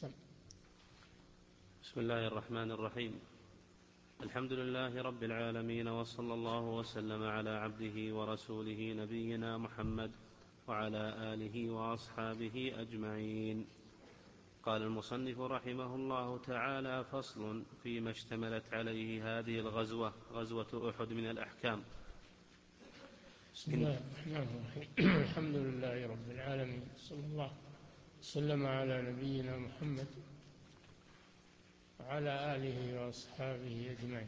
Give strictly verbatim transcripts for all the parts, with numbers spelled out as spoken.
سم. بسم الله الرحمن الرحيم. الحمد لله رب العالمين، وصلى الله وسلم على عبده ورسوله نبينا محمد وعلى آله وأصحابه أجمعين. قال المصنف رحمه الله تعالى: فصل فيما اشتملت عليه هذه الغزوة، غزوة أحد، من الأحكام. بسم الله الرحمن الرحيم. الحمد لله رب العالمين، صلى الله وسلم على نبينا محمد وعلى آله وأصحابه أجمعين.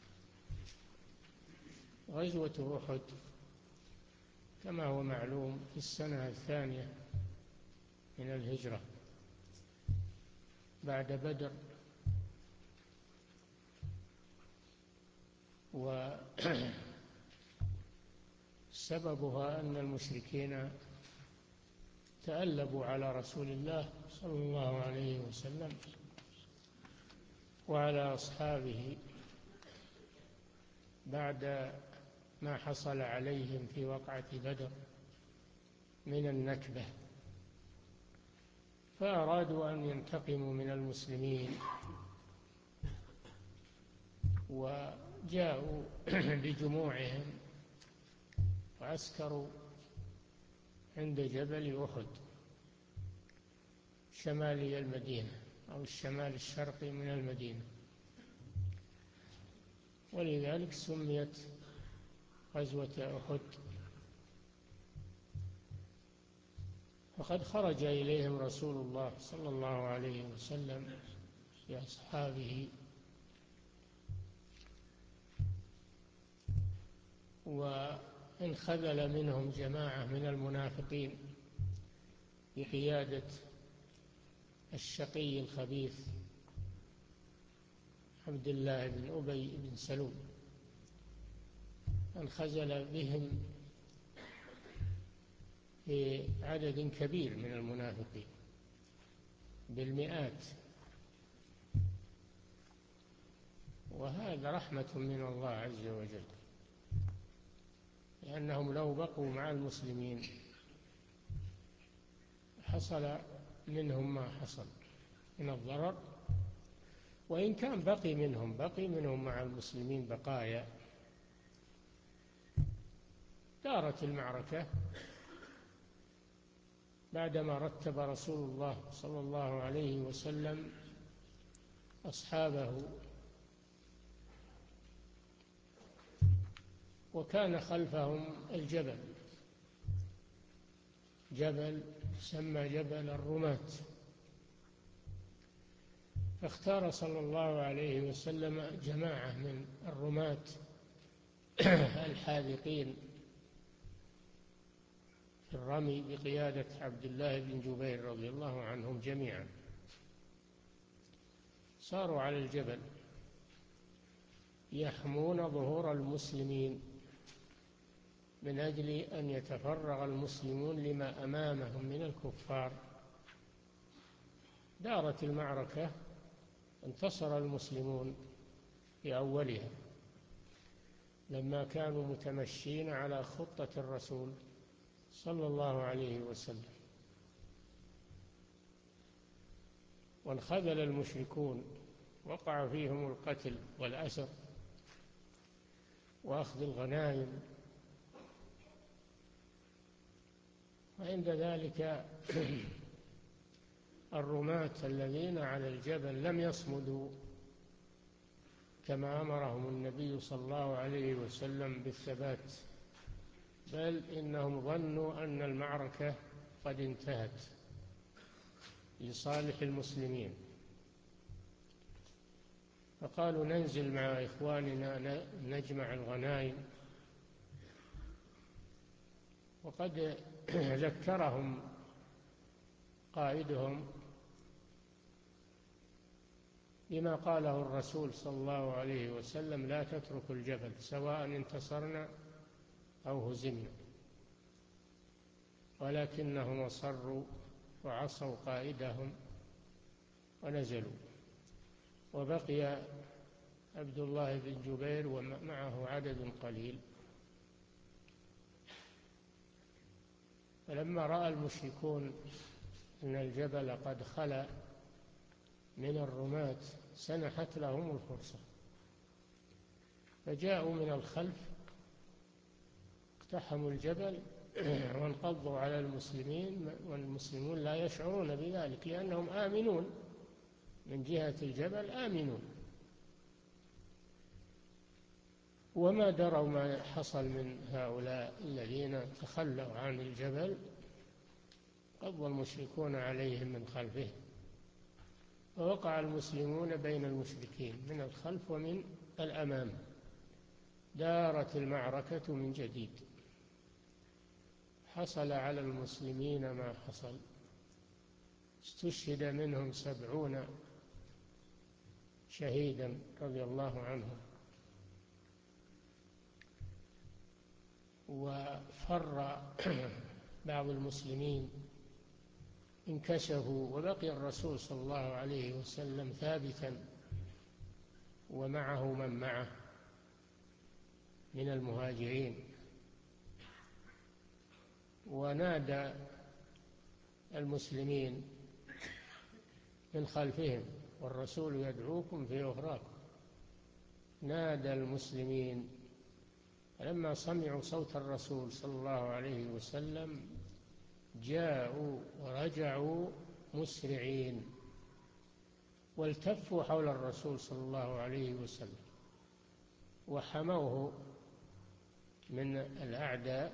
غزوة أحد كما هو معلوم في السنة الثانية من الهجرة بعد بدر، وسببها أن المشركين تألبوا على رسول الله صلى الله عليه وسلم وعلى أصحابه بعد ما حصل عليهم في وقعة بدر من النكبة، فأرادوا أن ينتقموا من المسلمين، وجاءوا بجموعهم وعسكروا عند جبل أحد شمالي المدينة أو الشمال الشرقي من المدينة، ولذلك سميت غزوة أحد. فقد خرج إليهم رسول الله صلى الله عليه وسلم بأصحابه، وانخذل منهم جماعة من المنافقين بقيادة الشقي الخبيث عبد الله بن أبي بن سلول، انخزل بهم في عدد كبير من المنافقين بالمئات، وهذا رحمة من الله عز وجل، لأنهم لو بقوا مع المسلمين حصل منهم ما حصل من الضرر، وإن كان بقي منهم بقي منهم مع المسلمين بقايا. دارت المعركة بعدما رتب رسول الله صلى الله عليه وسلم أصحابه، وكان خلفهم الجبل، جبل سمى جبل الرماة، فاختار صلى الله عليه وسلم جماعة من الرماة الحاذقين في الرمي بقيادة عبد الله بن جبير رضي الله عنهم جميعا. صاروا على الجبل يحمون ظهور المسلمين من أجل أن يتفرغ المسلمون لما أمامهم من الكفار. دارت المعركة، انتصر المسلمون في أولها لما كانوا متمشين على خطة الرسول صلى الله عليه وسلم، وانخذل المشركون، وقع فيهم القتل والأسر وأخذ الغنائم. وعند ذلك الرماة الذين على الجبل لم يصمدوا كما أمرهم النبي صلى الله عليه وسلم بالثبات، بل إنهم ظنوا أن المعركة قد انتهت لصالح المسلمين، فقالوا ننزل مع إخواننا نجمع الغنائم. وقد ذكرهم قائدهم بما قاله الرسول صلى الله عليه وسلم: لا تتركوا الجبل سواء انتصرنا أو هزمنا. ولكنهم أصروا وعصوا قائدهم ونزلوا، وبقي عبد الله بن جبير ومعه عدد قليل. فلما رأى المشركون أن الجبل قد خلا من الرماة سنحت لهم الفرصة، فجاءوا من الخلف اقتحموا الجبل وانقضوا على المسلمين، والمسلمون لا يشعرون بذلك لأنهم آمنون من جهة الجبل، آمنون، وما دروا ما حصل من هؤلاء الذين تخلوا عن الجبل. قضى المشركون عليهم من خلفهم، فوقع المسلمون بين المشركين من الخلف ومن الأمام، دارت المعركة من جديد، حصل على المسلمين ما حصل، استشهد منهم سبعون شهيدا رضي الله عنهم، وفر بعض المسلمين، انكشفوا، وبقي الرسول صلى الله عليه وسلم ثابتا ومعه من معه من المهاجرين، ونادى المسلمين من خلفهم والرسول يدعوكم في أخراكم. نادى المسلمين، فلما سمعوا صوت الرسول صلى الله عليه وسلم جاءوا ورجعوا مسرعين، والتفوا حول الرسول صلى الله عليه وسلم وحموه من الأعداء،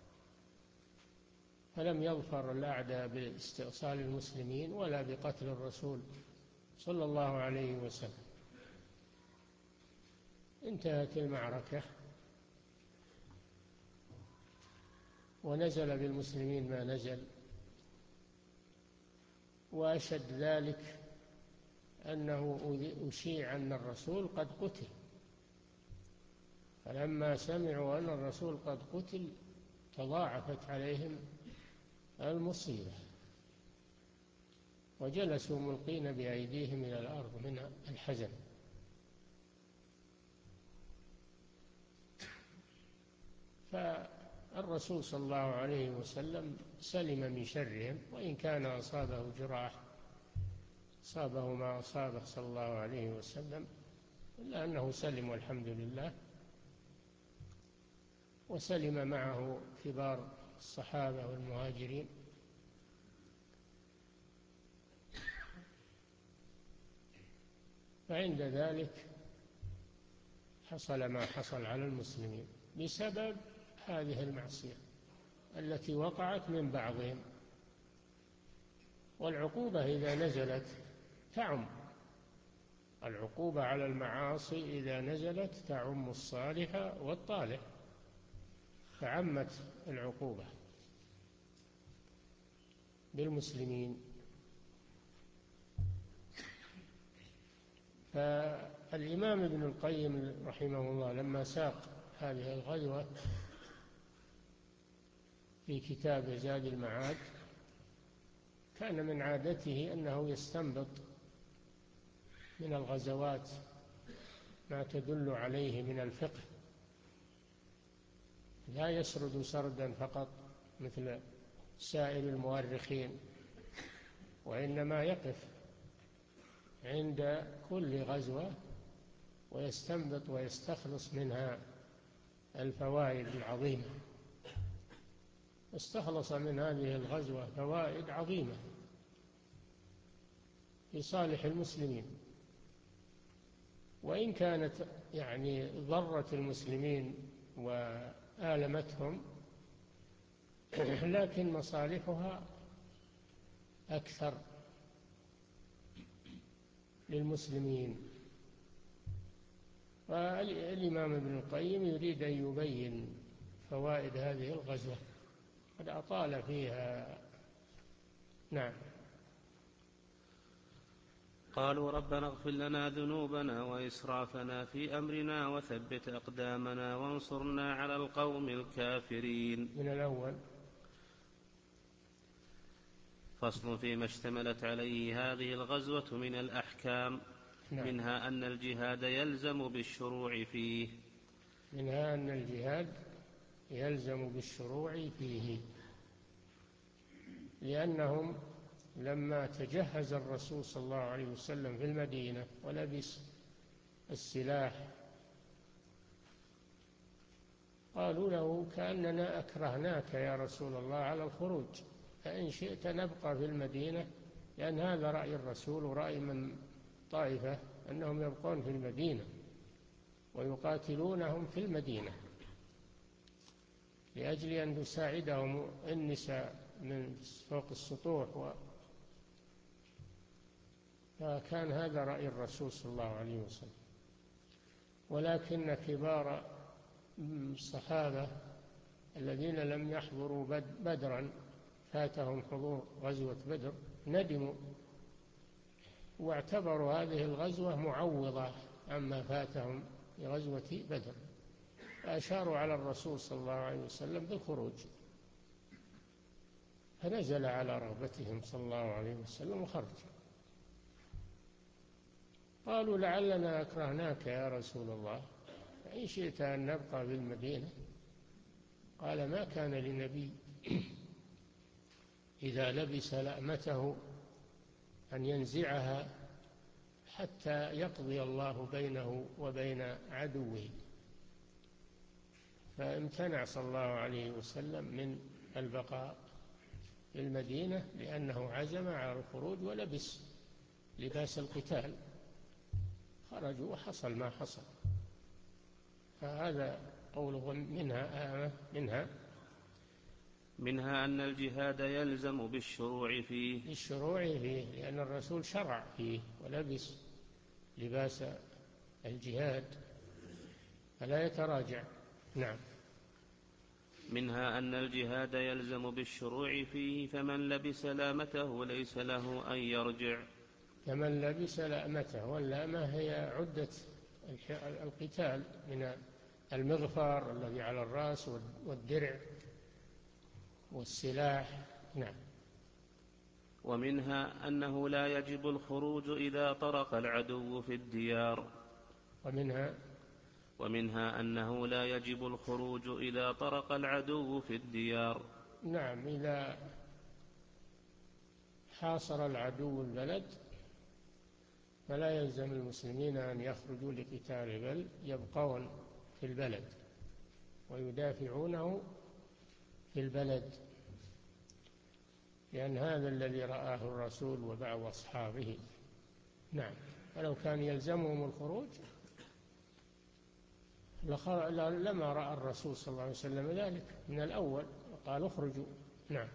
فلم يظفر الأعداء باستئصال المسلمين ولا بقتل الرسول صلى الله عليه وسلم. انتهت المعركة ونزل بالمسلمين ما نزل، وأشد ذلك أنه أشيع أن الرسول قد قتل، فلما سمعوا أن الرسول قد قتل تضاعفت عليهم المصيبة، وجلسوا ملقين بأيديهم إلى الأرض من الحزن. فالرسول صلى الله عليه وسلم سلم من شرهم، وإن كان أصابه جراح، أصابه ما أصابه صلى الله عليه وسلم، إلا أنه سلم والحمد لله، وسلم معه كبار الصحابة والمهاجرين. فعند ذلك حصل ما حصل على المسلمين بسبب هذه المعصية التي وقعت من بعضهم. والعقوبة إذا نزلت تعم، العقوبة على المعاصي إذا نزلت تعم الصالح والطالح، فعمت العقوبة بالمسلمين. فالإمام ابن القيم رحمه الله لما ساق هذه الغزوة في كتاب زاد المعاد كان من عادته أنه يستنبط من الغزوات ما تدل عليه من الفقه، لا يسرد سردا فقط مثل سائر المؤرخين، وإنما يقف عند كل غزوة ويستنبط ويستخلص منها الفوائد العظيمة. استخلص من هذه الغزوة فوائد عظيمة في صالح المسلمين، وإن كانت يعني ضرت المسلمين وآلمتهم، لكن مصالحها أكثر للمسلمين. والإمام ابن القيم يريد أن يبين فوائد هذه الغزوة، قد أطال فيها. نعم. قالوا ربنا اغفر لنا ذنوبنا وإسرافنا في أمرنا وثبت أقدامنا وانصرنا على القوم الكافرين. من الأول. فصل فيما اشتملت عليه هذه الغزوة من الأحكام. نعم. منها أن الجهاد يلزم بالشروع فيه منها أن الجهاد يلزم بالشروع فيه، لأنهم لما تجهز الرسول صلى الله عليه وسلم في المدينة ولبس السلاح قالوا له كأننا أكرهناك يا رسول الله على الخروج، فإن شئت نبقى في المدينة، لأن هذا رأي الرسول ورأي من طائفة أنهم يبقون في المدينة ويقاتلونهم في المدينة لأجل أن تساعدهم النساء من فوق السطوح و... فكان هذا رأي الرسول صلى الله عليه وسلم. ولكن كبار الصحابة الذين لم يحضروا بدرا فاتهم حضور غزوة بدر ندموا واعتبروا هذه الغزوة معوضة عما فاتهم في غزوة بدر، فأشاروا على الرسول صلى الله عليه وسلم بالخروج، فنزل على رغبتهم صلى الله عليه وسلم وخرج. قالوا لعلنا أكرهناك يا رسول الله، فإن شئت أن نبقى بالمدينة. قال ما كان لنبي إذا لبس لأمته أن ينزعها حتى يقضي الله بينه وبين عدوه، فامتنع صلى الله عليه وسلم من البقاء في المدينة لأنه عزم على الخروج ولبس لباس القتال، خرجوا وحصل ما حصل. فهذا قوله منها منها منها أن الجهاد يلزم بالشروع فيه بالشروع فيه لأن الرسول شرع فيه ولبس لباس الجهاد فلا يتراجع. نعم. منها أن الجهاد يلزم بالشروع فيه، فمن لبس لامته ليس له أن يرجع. فمن لبس لامته، واللامة هي عدة القتال من المغفر الذي على الرأس والدرع والسلاح. نعم. ومنها أنه لا يجب الخروج إذا طرق العدو في الديار. ومنها ومنها أنه لا يجب الخروج إذا طرق العدو في الديار. نعم، إذا حاصر العدو البلد فلا يلزم المسلمين أن يخرجوا لقتال، بل يبقون في البلد ويدافعونه في البلد، لأن هذا الذي رآه الرسول وبعض أصحابه. نعم. ولو كان يلزمهم الخروج لما رأى الرسول صلى الله عليه وسلم ذلك من الأول وقال اخرجوا. نعم.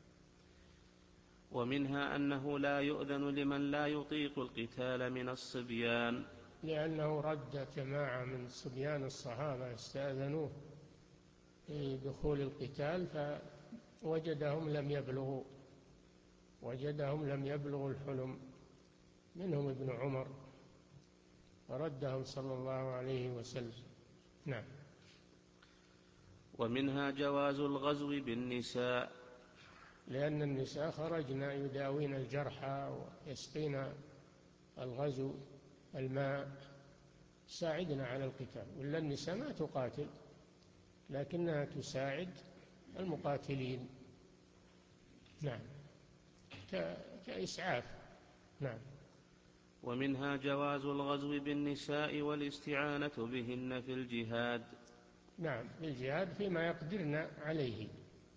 ومنها أنه لا يؤذن لمن لا يطيق القتال من الصبيان، لأنه رد جماعة من صبيان الصحابة استأذنوه في دخول القتال فوجدهم لم يبلغوا وجدهم لم يبلغوا الحلم، منهم ابن عمر، فردهم صلى الله عليه وسلم. نعم. ومنها جواز الغزو بالنساء، لأن النساء خرجن يداوين الجرحى ويسقين الغزو الماء، ساعدنا على القتال، ولا النساء ما تقاتل لكنها تساعد المقاتلين. نعم، كإسعاف. نعم. ومنها جواز الغزو بالنساء والاستعانة بهن في الجهاد. نعم، في الجهاد فيما يقدرن عليه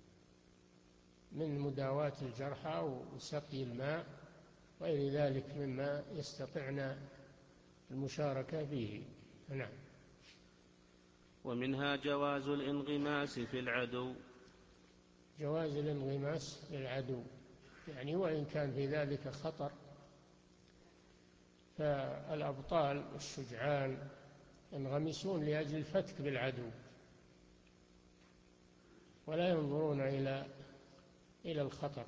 من مداواة الجرحى وسقي الماء وغير ذلك مما يستطعن المشاركة فيه. نعم. ومنها جواز الانغماس في العدو. جواز الانغماس في العدو، يعني وإن كان في ذلك خطر، فالأبطال الشجعان ينغمسون لأجل الفتك بالعدو ولا ينظرون إلى إلى الخطر.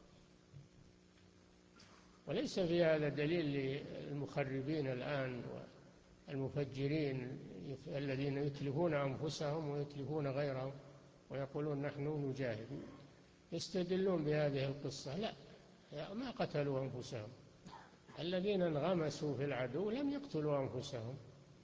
وليس في هذا دليل للمخربين الآن والمفجرين الذين يتلفون أنفسهم ويتلفون غيرهم ويقولون نحن نجاهد، يستدلون بهذه القصة. لا، ما قتلوا أنفسهم، الذين انغمسوا في العدو لم يقتلوا أنفسهم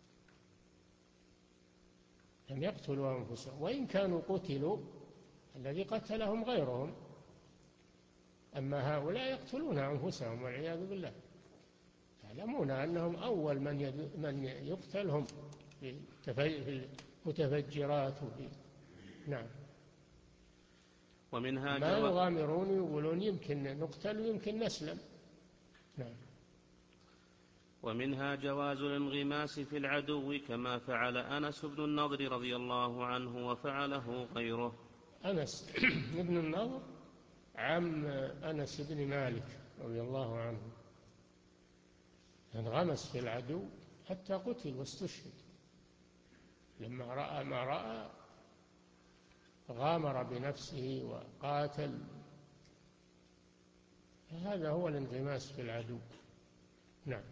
لم يقتلوا أنفسهم وإن كانوا قتلوا الذي قتلهم غيرهم، أما هؤلاء يقتلون أنفسهم والعياذ بالله، يعلمون أنهم أول من من يقتل هم في المتفجرات وفي نعم. ومنها ما يغامرون يقولون يمكن نقتل ويمكن نسلم. نعم. ومنها جواز الانغماس في العدو كما فعل أنس بن النضر رضي الله عنه وفعله غيره. أنس بن النضر عم أنس بن مالك رضي الله عنه انغمس في العدو حتى قتل واستشهد، لما رأى ما رأى غامر بنفسه وقاتل. هذا هو الانغماس في العدو. نعم.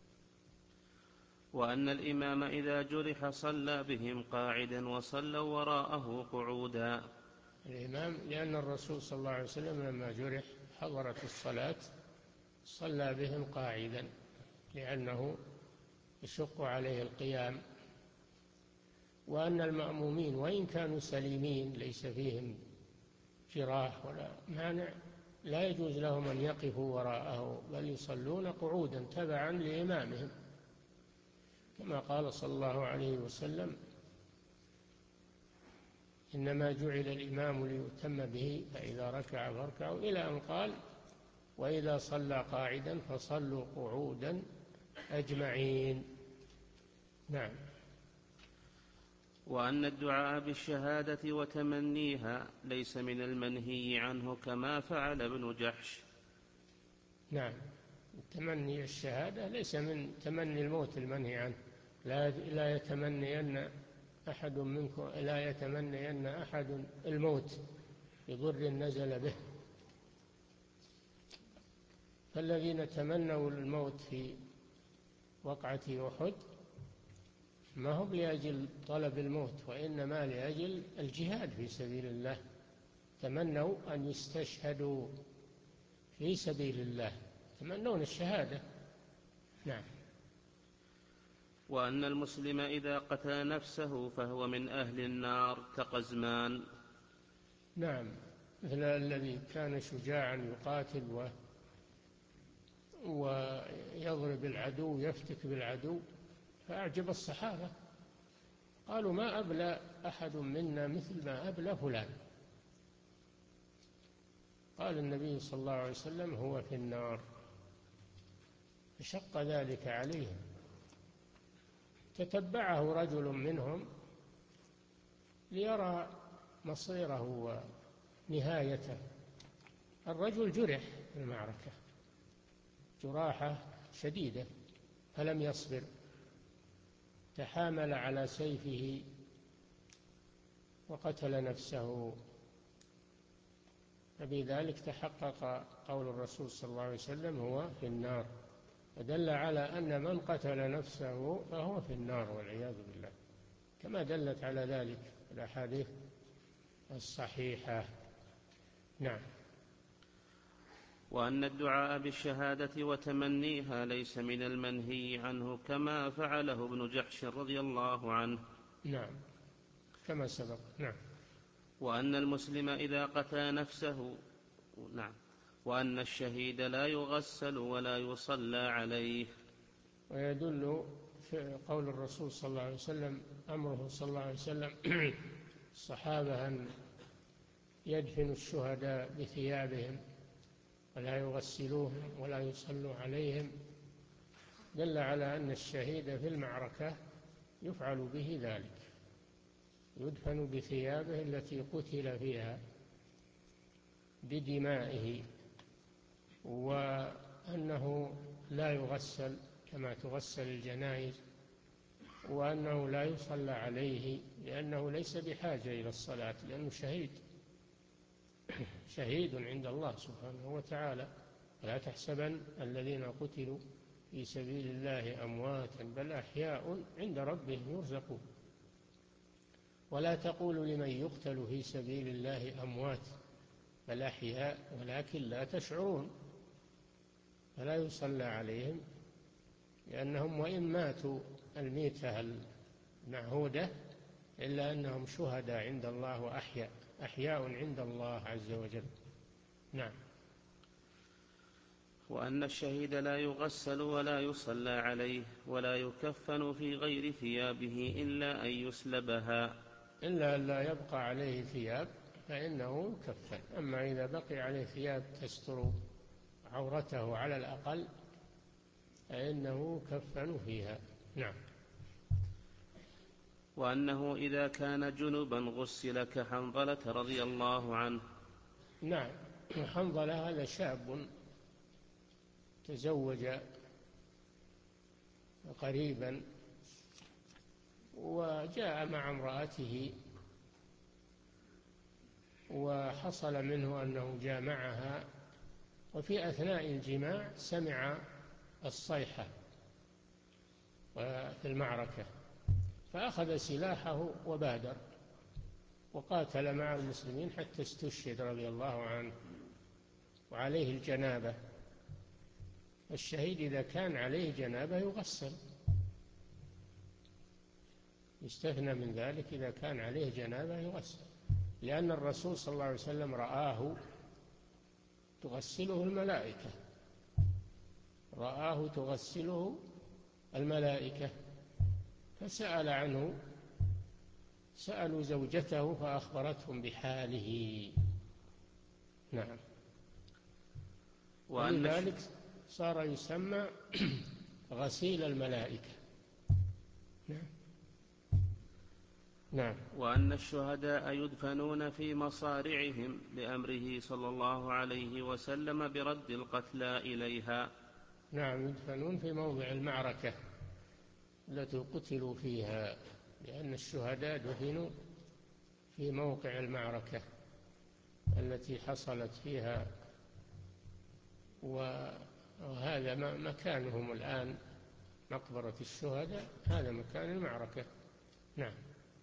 وأن الإمام إذا جرح صلى بهم قاعدا وصلوا وراءه قعودا. الإمام لأن الرسول صلى الله عليه وسلم لما جرح حضرت الصلاة صلى بهم قاعدا لأنه يشق عليه القيام. وأن المأمومين وإن كانوا سليمين ليس فيهم جراح ولا مانع لا يجوز لهم أن يقفوا وراءه، بل يصلون قعودا تبعا لإمامهم، كما قال صلى الله عليه وسلم: إنما جعل الإمام ليؤتم به فإذا ركع فاركعوا، إلى أن قال: وإذا صلى قاعدا فصلوا قعودا أجمعين. نعم. وأن الدعاء بالشهادة وتمنيها ليس من المنهي عنه كما فعل ابن جحش. نعم. تمني الشهادة ليس من تمني الموت المنهي عنه. لا لا يتمنين أحد منكم لا يتمنين أحد الموت بضر نزل به. فالذين تمنوا الموت في وقعة أحد ما هم لأجل طلب الموت، وإنما لأجل الجهاد في سبيل الله، تمنوا أن يستشهدوا في سبيل الله، يتمنون الشهادة. نعم. وأن المسلم إذا قتل نفسه فهو من أهل النار كقزمان. نعم، مثل الذي كان شجاعا يقاتل و ويضرب العدو يفتك بالعدو فأعجب الصحابة، قالوا: ما أبلى أحد منا مثل ما أبلى فلان. قال النبي صلى الله عليه وسلم: هو في النار. فشق ذلك عليهم. تتبعه رجل منهم ليرى مصيره ونهايته. الرجل جرح في المعركة جراحة شديدة فلم يصبر، تحامل على سيفه وقتل نفسه، فبذلك تحقق قول الرسول صلى الله عليه وسلم: هو في النار، فدل على أن من قتل نفسه فهو في النار والعياذ بالله، كما دلت على ذلك الأحاديث الصحيحة. نعم. وأن الدعاء بالشهادة وتمنيها ليس من المنهي عنه كما فعله ابن جحش رضي الله عنه. نعم، كما سبق. نعم. وأن المسلم إذا قتل نفسه نعم وأن الشهيد لا يغسل ولا يصلى عليه. ويدل في قول الرسول صلى الله عليه وسلم أمره صلى الله عليه وسلم الصحابة أن يدفنوا الشهداء بثيابهم ولا يغسلوهم ولا يصلوا عليهم، دل على أن الشهيد في المعركة يفعل به ذلك، يدفن بثيابه التي قتل فيها بدمائه، وأنه لا يغسل كما تغسل الجنائز، وأنه لا يصلى عليه لأنه ليس بحاجة إلى الصلاة، لأنه شهيد شهيد عند الله سبحانه وتعالى. لا تحسبن الذين قتلوا في سبيل الله أمواتا بل أحياء عند ربهم يرزقون. ولا تقولوا لمن يقتل في سبيل الله أموات بل أحياء ولكن لا تشعرون. فلا يصلى عليهم لأنهم وإن ماتوا الميتة المعهودة إلا أنهم شهداء عند الله وأحياء أحياء عند الله عز وجل. نعم. وأن الشهيد لا يغسل ولا يصلى عليه ولا يكفن في غير ثيابه إلا أن يسلبها، إلا أن لا يبقى عليه ثياب فإنه يكفن. أما إذا بقي عليه ثياب تستر عورته على الأقل فإنه يكفن فيها. نعم. وأنه إذا كان جنبا غسل كحنظلة رضي الله عنه. نعم. حنظلة هذا شاب تزوج قريبا وجاء مع امرأته وحصل منه أنه جامعها، وفي أثناء الجماع سمع الصيحة في المعركة فأخذ سلاحه وبادر وقاتل مع المسلمين حتى استشهد رضي الله عنه وعليه الجنابة. الشهيد إذا كان عليه جنابة يغسل، يستثنى من ذلك إذا كان عليه جنابة يغسل، لأن الرسول صلى الله عليه وسلم رآه تغسله الملائكة، رآه تغسله الملائكة فسأل عنه، سألوا زوجته فأخبرتهم بحاله. نعم. ولذلك صار يسمى غسيل الملائكة. نعم. نعم. وأن الشهداء يدفنون في مصارعهم لأمره صلى الله عليه وسلم برد القتلى إليها. نعم، يدفنون في موضع المعركة التي قتلوا فيها، لأن الشهداء دفنوا في موقع المعركة التي حصلت فيها، وهذا مكانهم الآن، مقبرة الشهداء هذا مكان المعركة. نعم.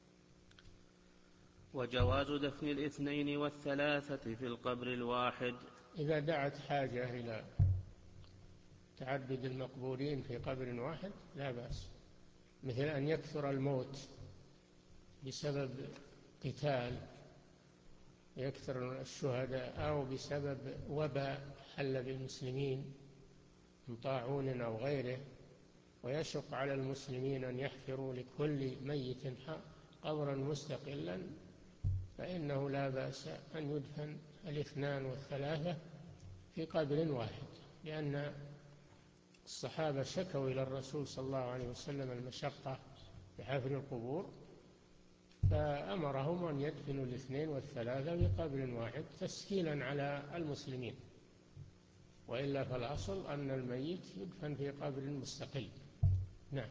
وجواز دفن الاثنين والثلاثة في القبر الواحد إذا دعت حاجة إلى تعدد المقبورين في قبر واحد لا بأس، مثل أن يكثر الموت بسبب قتال، يكثر الشهداء، أو بسبب وباء حل بالمسلمين من طاعون أو غيره، ويشق على المسلمين أن يحفروا لكل ميت قبرا مستقلا، فإنه لا بأس أن يدفن الاثنان والثلاثة في قبر واحد، لأن الصحابة شكوا إلى الرسول صلى الله عليه وسلم المشقة بحفر القبور، فأمرهم أن يدفنوا الاثنين والثلاثة في قبر واحد تسهيلا على المسلمين، وإلا فالأصل أن الميت يدفن في قبر مستقل. نعم.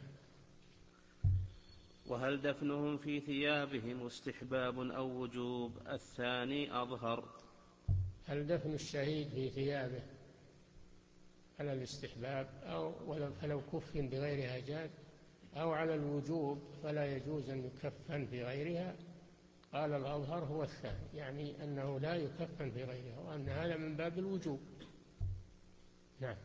وهل دفنهم في ثيابهم استحباب أو وجوب؟ الثاني أظهر. هل دفن الشهيد في ثيابه على الاستحباب أو فلو كفن بغيرها جاز، أو على الوجوب فلا يجوز أن يكفن في غيرها؟ قال الأظهر هو الثاني، يعني أنه لا يكفن في غيرها، وأن هذا من باب الوجوب. نعم.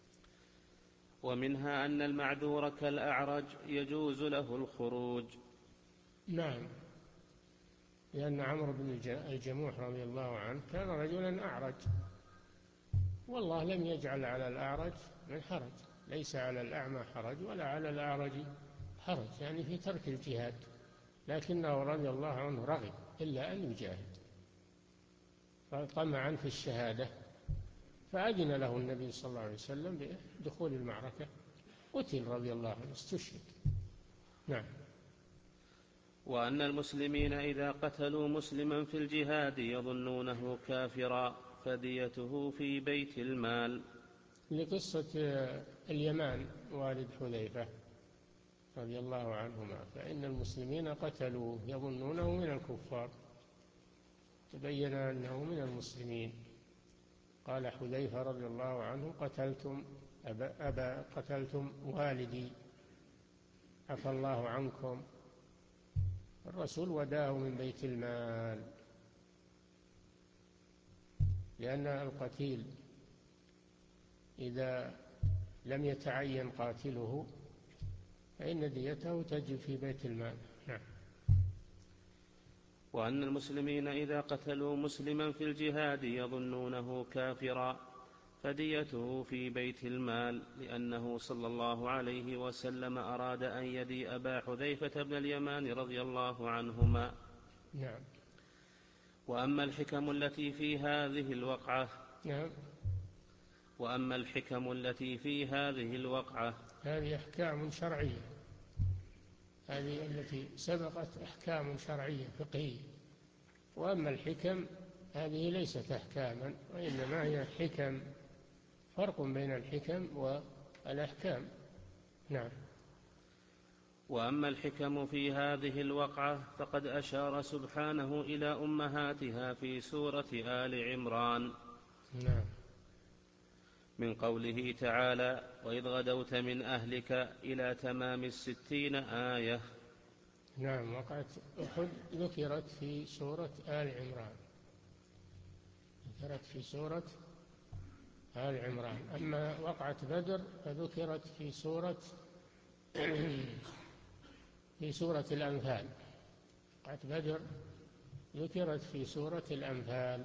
ومنها أن المعذور كالأعرج يجوز له الخروج. نعم، لأن عمرو بن الجموح رضي الله عنه كان رجلا أعرج، والله لم يجعل على الأعرج من حرج، ليس على الأعمى حرج ولا على الأعرج حرج، يعني في ترك الجهاد، لكنه رضي الله عنه رغب إلا أن يجاهد طمعا في الشهادة، فأذن له النبي صلى الله عليه وسلم بدخول المعركة، قتل رضي الله عنه، استشهد. نعم. وأن المسلمين إذا قتلوا مسلما في الجهاد يظنونه كافرا فديته في بيت المال. لقصة اليمان والد حذيفة رضي الله عنهما، فإن المسلمين قتلوا يظنونه من الكفار، تبين أنه من المسلمين. قال حذيفة رضي الله عنه: قتلتم أبا, أبا قتلتم والدي عفى الله عنكم. الرسول وداه من بيت المال، لأن القتيل إذا لم يتعين قاتله فإن ديته تجب في بيت المال. نعم. وأن المسلمين إذا قتلوا مسلما في الجهاد يظنونه كافرا فديته في بيت المال، لأنه صلى الله عليه وسلم أراد أن يدي أبا حذيفة بن اليمان رضي الله عنهما. نعم. وأما الحكم التي في هذه الوقعة نعم. وأما الحكم التي في هذه الوقعة هذه أحكام شرعية، هذه التي سبقت أحكام شرعية فقهية. وأما الحكم هذه ليست أحكاما، وإنما هي حكم، فرق بين الحكم والأحكام. نعم. وأما الحكم في هذه الوقعة فقد أشار سبحانه إلى أمهاتها في سورة آل عمران. نعم. من قوله تعالى: وإذ غدوت من أهلك إلى تمام الستين آية. نعم. وقعت أحد ذكرت في سورة آل عمران، ذكرت في سورة آل عمران. أما وقعت بدر فذكرت في سورة في سورة الأنفال. وقعت بدر ذكرت في سورة الأنفال.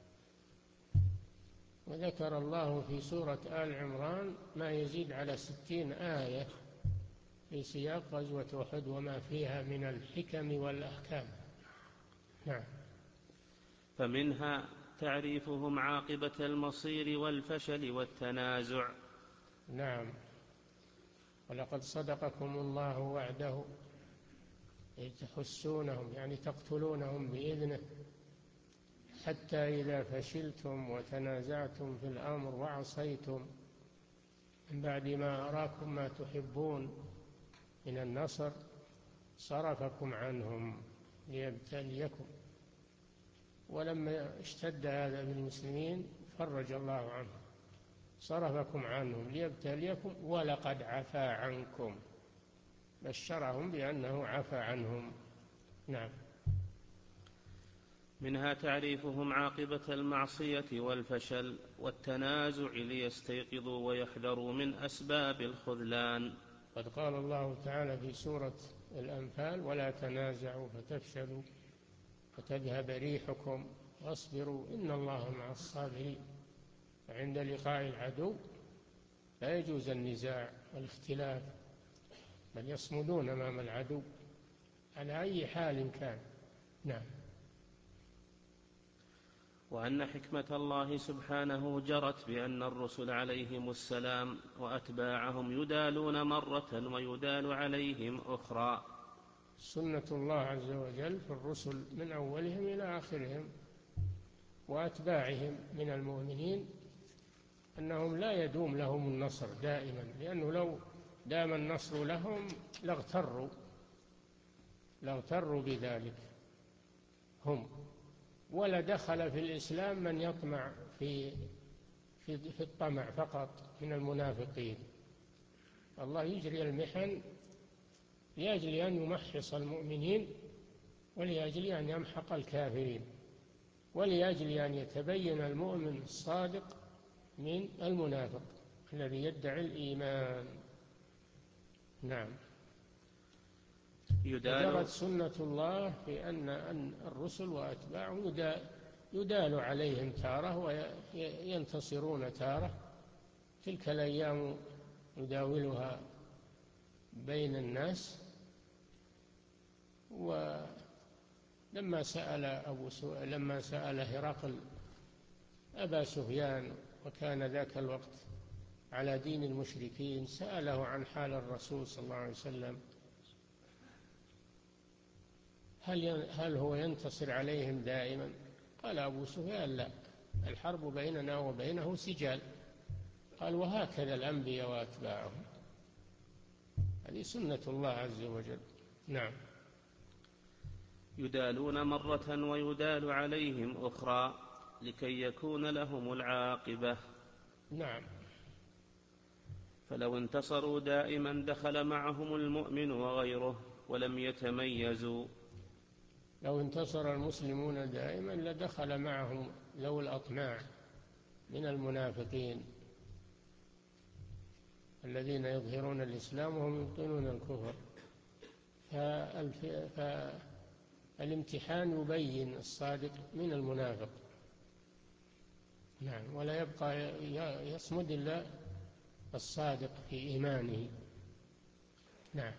وذكر الله في سورة آل عمران ما يزيد على ستين آية في سياق غزوة أحد وما فيها من الحكم والأحكام. نعم. فمنها تعريفهم عاقبة المصير والفشل والتنازع. نعم. ولقد صدقكم الله وعده إذ تحسونهم، يعني تقتلونهم بإذنه، حتى إذا فشلتم وتنازعتم في الأمر وعصيتم من بعد ما أراكم ما تحبون من النصر صرفكم عنهم ليبتليكم. ولما اشتد هذا بالمسلمين فرج الله عنهم، صرفكم عنهم ليبتليكم ولقد عفا عنكم، بشرهم بأنه عفا عنهم. نعم. منها تعريفهم عاقبة المعصية والفشل والتنازع ليستيقظوا ويحذروا من أسباب الخذلان. قد قال الله تعالى في سورة الأنفال: ولا تنازعوا فتفشلوا فتذهب ريحكم واصبروا إن الله مع الصابرين. عند لقاء العدو لا يجوز النزاع والاختلاف، بل يصمدون أمام العدو على أي حال كان. نعم. وأن حكمة الله سبحانه جرت بأن الرسل عليهم السلام وأتباعهم يدالون مرة ويدال عليهم أخرى. سنة الله عز وجل في الرسل من أولهم إلى آخرهم وأتباعهم من المؤمنين أنهم لا يدوم لهم النصر دائما، لأنه لو دام النصر لهم لاغتروا لاغتروا بذلك هم، ولا دخل في الإسلام من يطمع في في في الطمع فقط من المنافقين. الله يجري المحن لأجل أن يمحص المؤمنين، ولأجل أن يمحق الكافرين، ولأجل أن يتبين المؤمن الصادق من المنافق الذي يدعي الإيمان. نعم. جرت سنة الله في أن أن الرسل وأتباعهم يدال عليهم تارة وينتصرون تارة. تلك الأيام نداولها بين الناس. ولما سأل أبو سو... لما سأل هرقل أبا سفيان، وكان ذاك الوقت على دين المشركين، سأله عن حال الرسول صلى الله عليه وسلم، هل هل هو ينتصر عليهم دائما؟ قال أبو سفيان: لا، الحرب بيننا وبينه سجال. قال: وهكذا الأنبياء وأتباعهم. هذه سنة الله عز وجل. نعم. يدالون مرة ويدال عليهم أخرى لكي يكون لهم العاقبة. نعم. فلو انتصروا دائما دخل معهم المؤمن وغيره ولم يتميزوا. لو انتصر المسلمون دائما لدخل معهم ذوو الأطماع من المنافقين الذين يظهرون الإسلام وهم يبطنون الكفر. فالامتحان يبين الصادق من المنافق. نعم، ولا يبقى يصمد إلا الصادق في إيمانه. نعم.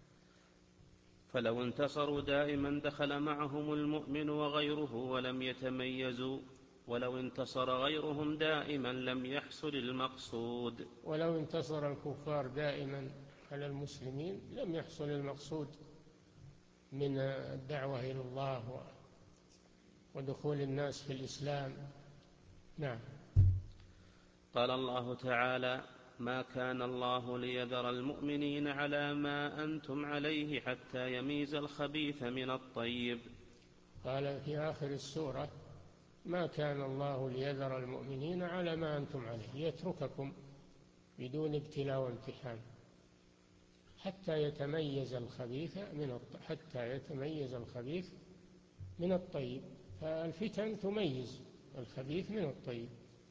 فلو انتصروا دائما دخل معهم المؤمن وغيره ولم يتميزوا، ولو انتصر غيرهم دائما لم يحصل المقصود. ولو انتصر الكفار دائما على المسلمين لم يحصل المقصود من الدعوة إلى الله ودخول الناس في الإسلام. نعم. قال الله تعالى: ما كان الله ليذر المؤمنين على ما أنتم عليه حتى يميز الخبيث من الطيب. قال في آخر السورة: ما كان الله ليذر المؤمنين على ما أنتم عليه، يترككم بدون ابتلاء وامتحان حتى يتميز الخبيث من الط... حتى يتميز الخبيث من الطيب. فالفتن تميز الخبيث من الطيب.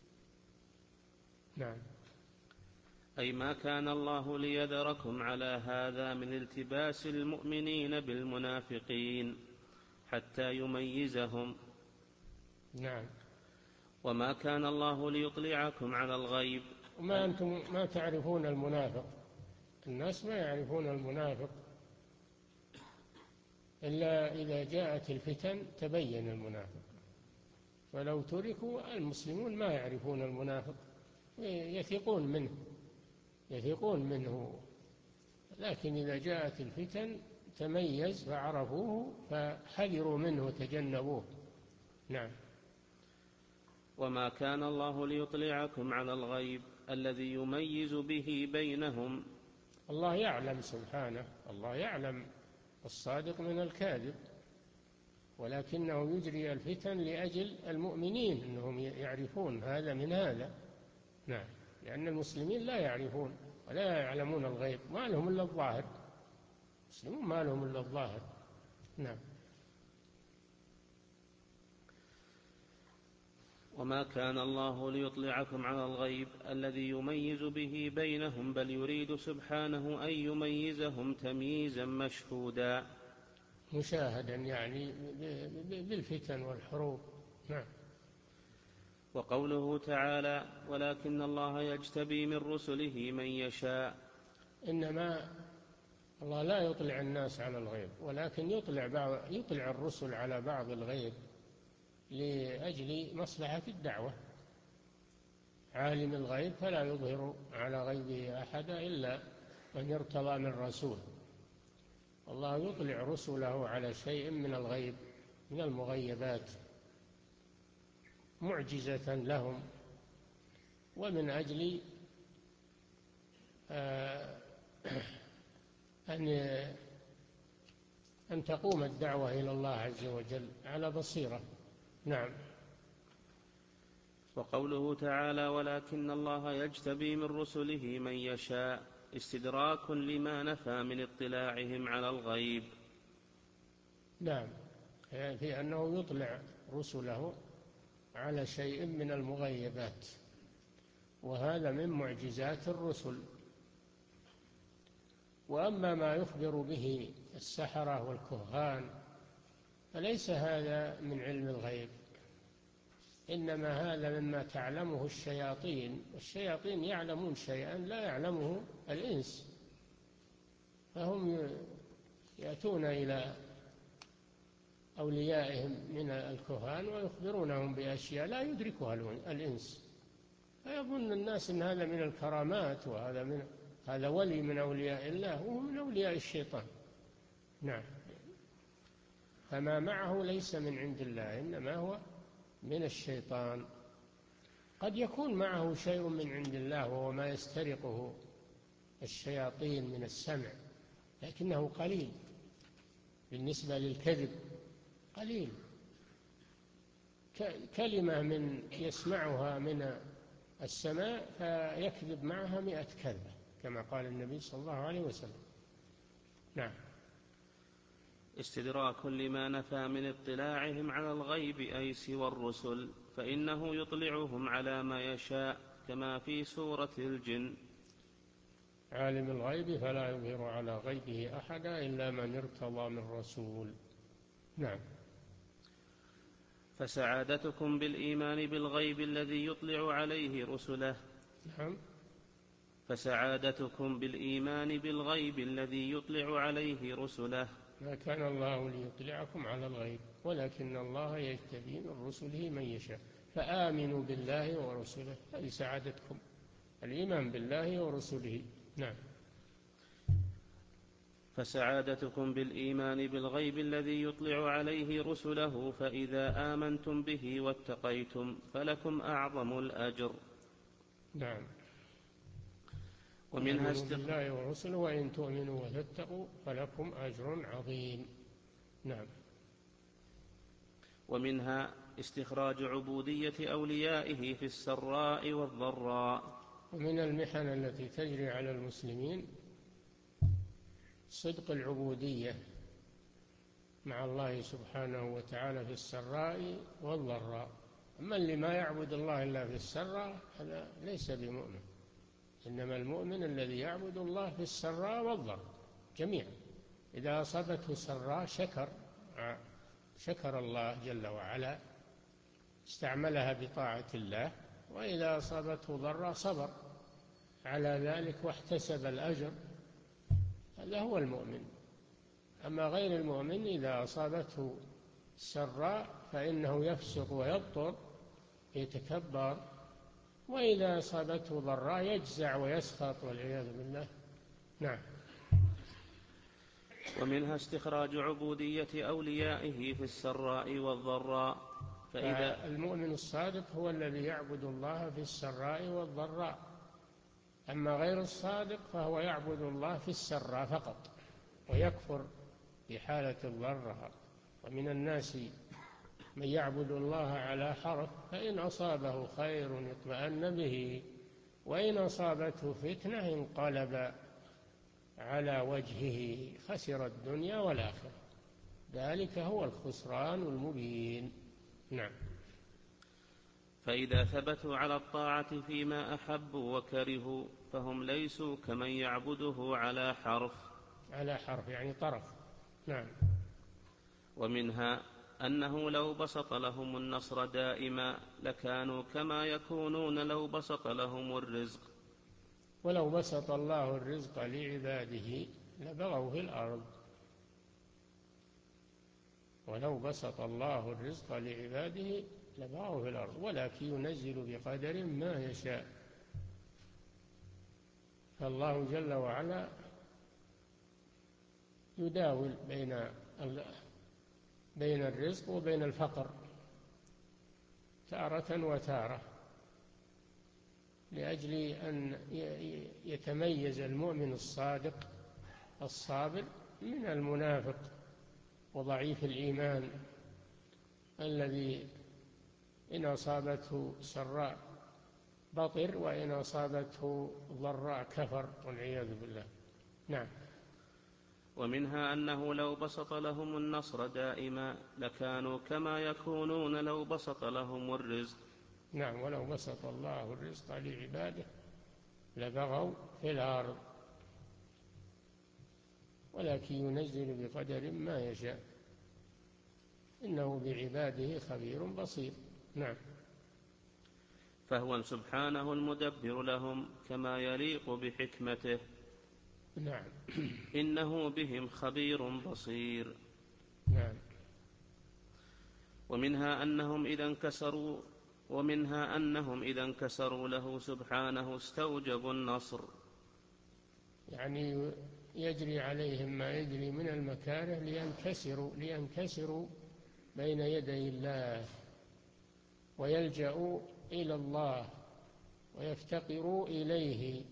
نعم. أي ما كان الله ليذركم على هذا من التباس المؤمنين بالمنافقين حتى يميزهم. نعم. وما كان الله ليطلعكم على الغيب. وما أنتم ما تعرفون المنافق، الناس ما يعرفون المنافق إلا إذا جاءت الفتن تبين المنافق. ولو تركوا المسلمون ما يعرفون المنافق، يثقون منه يثقون منه لكن إذا جاءت الفتن تميز فعرفوه فحذروا منه وتجنبوه. نعم. وما كان الله ليطلعكم على الغيب الذي يميز به بينهم. الله يعلم سبحانه، الله يعلم الصادق من الكاذب، ولكنه يجري الفتن لأجل المؤمنين أنهم يعرفون هذا من هذا. نعم. لأن المسلمين لا يعرفون ولا يعلمون الغيب، ما لهم إلا الظاهر، المسلمون ما لهم إلا الظاهر. نعم. وما كان الله ليطلعكم على الغيب الذي يميز به بينهم، بل يريد سبحانه أن يميزهم تمييزا مشهودا، مشاهدا يعني بالفتن والحروب. نعم. وقوله تعالى: ولكن الله يجتبي من رسله من يشاء. إنما الله لا يطلع الناس على الغيب، ولكن يطلع بعض يطلع الرسل على بعض الغيب لأجل مصلحة الدعوة. عالم الغيب فلا يظهر على غيبه أحدا إلا من ارتضى من رسول. الله يطلع رسله على شيء من الغيب من المغيبات معجزة لهم، ومن أجل أن أن تقوم الدعوة إلى الله عز وجل على بصيرة. نعم. وقوله تعالى: ولكن الله يجتبي من رسله من يشاء، استدراك لما نفى من اطلاعهم على الغيب. نعم، في أنه يطلع رسله على شيء من المغيبات، وهذا من معجزات الرسل. وأما ما يخبر به السحرة والكهان فليس هذا من علم الغيب، إنما هذا مما تعلمه الشياطين، والشياطين يعلمون شيئا لا يعلمه الإنس، فهم يأتون إلى أوليائهم من الكهان ويخبرونهم بأشياء لا يدركها الإنس، فيظن الناس أن هذا من الكرامات وهذا من هذا ولي من أولياء الله وهو من أولياء الشيطان. نعم. فما معه ليس من عند الله، إنما هو من الشيطان. قد يكون معه شيء من عند الله وهو ما يسترقه الشياطين من السمع، لكنه قليل بالنسبة للكذب، قليل. كلمة من يسمعها من السماء فيكذب معها مئة كذبة كما قال النبي صلى الله عليه وسلم. نعم. استدراك لما نفى من اطلاعهم على الغيب أي سوى الرسل، فإنه يطلعهم على ما يشاء كما في سورة الجن: عالم الغيب فلا يظهر على غيبه أحدا إلا من ارتضى من رسول. نعم. فسعادتكم بالإيمان بالغيب الذي يطلع عليه رسله نعم. فسعادتكم بالإيمان بالغيب الذي يطلع عليه رسله. ما كان الله ليطلعكم على الغيب ولكن الله يجتبي من رسله من يشاء، فآمنوا بالله ورسله، هذه سعادتكم، الإيمان بالله ورسله. نعم. فسعادتكم بالإيمان بالغيب الذي يطلع عليه رسله، فإذا آمنتم به واتقيتم فلكم أعظم الأجر. نعم. ومنها آمنوا بالله ورسله وإن تؤمنوا وتتقوا فلكم أجر عظيم. نعم. ومنها استخراج عبودية أوليائه في السراء والضراء. ومن المحن التي تجري على المسلمين صدق العبودية مع الله سبحانه وتعالى في السراء والضراء. أما اللي ما يعبد الله إلا في السراء هذا ليس بمؤمن، إنما المؤمن الذي يعبد الله في السراء والضراء جميعا. إذا أصابته سراء شكر شكر الله جل وعلا، استعملها بطاعة الله، وإذا أصابته ضراء صبر على ذلك واحتسب الأجر، هذا هو المؤمن. أما غير المؤمن إذا أصابته سراء فإنه يفسق ويبطر يتكبر، وإذا أصابته ضراء يجزع ويسخط والعياذ بالله. نعم. ومنها استخراج عبودية أوليائه في السراء والضراء. فإذا المؤمن الصادق هو الذي يعبد الله في السراء والضراء، أما غير الصادق فهو يعبد الله في السراء فقط ويكفر في حالة الضراء. ومن الناس من يعبد الله على حرف، فإن أصابه خير اطمأن به وإن أصابته فتنة انقلب على وجهه خسر الدنيا والآخرة، ذلك هو الخسران المبين. نعم. فإذا ثبتوا على الطاعة فيما أحبوا وكرهوا فهم ليسوا كمن يعبده على حرف. على حرف يعني طرف. نعم. ومنها أنه لو بسط لهم النصر دائما لكانوا كما يكونون لو بسط لهم الرزق. ولو بسط الله الرزق لعباده لبغوا في الأرض. ولو بسط الله الرزق لعباده لبغوا في الأرض ولكن ينزل بقدر ما يشاء. فالله جل وعلا يداول بين بين الرزق وبين الفقر تارة وتارة، لأجل أن يتميز المؤمن الصادق الصابر من المنافق وضعيف الإيمان الذي إن أصابته سراء بطر وإن أصابته ضراء كفر والعياذ بالله. نعم. ومنها أنه لو بسط لهم النصر دائما لكانوا كما يكونون لو بسط لهم الرزق. نعم. ولو بسط الله الرزق لعباده لبغوا في الأرض ولكن ينزل بقدر ما يشاء إنه بعباده خبير بصير. نعم. فهو سبحانه المدبر لهم كما يليق بحكمته. نعم. إنه بهم خبير بصير. نعم. ومنها أنهم إذا انكسروا ومنها أنهم إذا انكسروا له سبحانه استوجبوا النصر، يعني يجري عليهم ما يجري من المكاره لينكسروا لينكسروا بين يدي الله ويلجأوا إلى الله ويفتقروا إليه،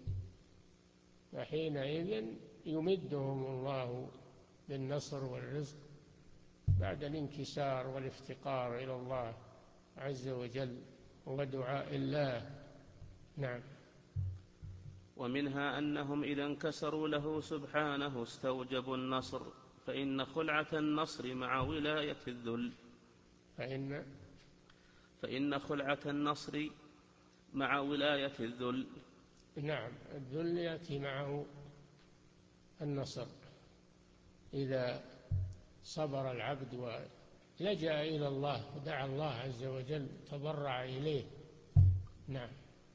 فحينئذ يمدهم الله بالنصر والرزق بعد الانكسار والافتقار إلى الله عز وجل ودعاء الله. نعم. ومنها أنهم إذا انكسروا له سبحانه استوجبوا النصر، فإن خلعة النصر مع ولاية الذل فإن فإن خلعة النصر مع ولاية الذل. نعم. الذل يأتي معه النصر إذا صبر العبد لجأ إلى الله ودعا الله عز وجل، تضرع إليه. نعم.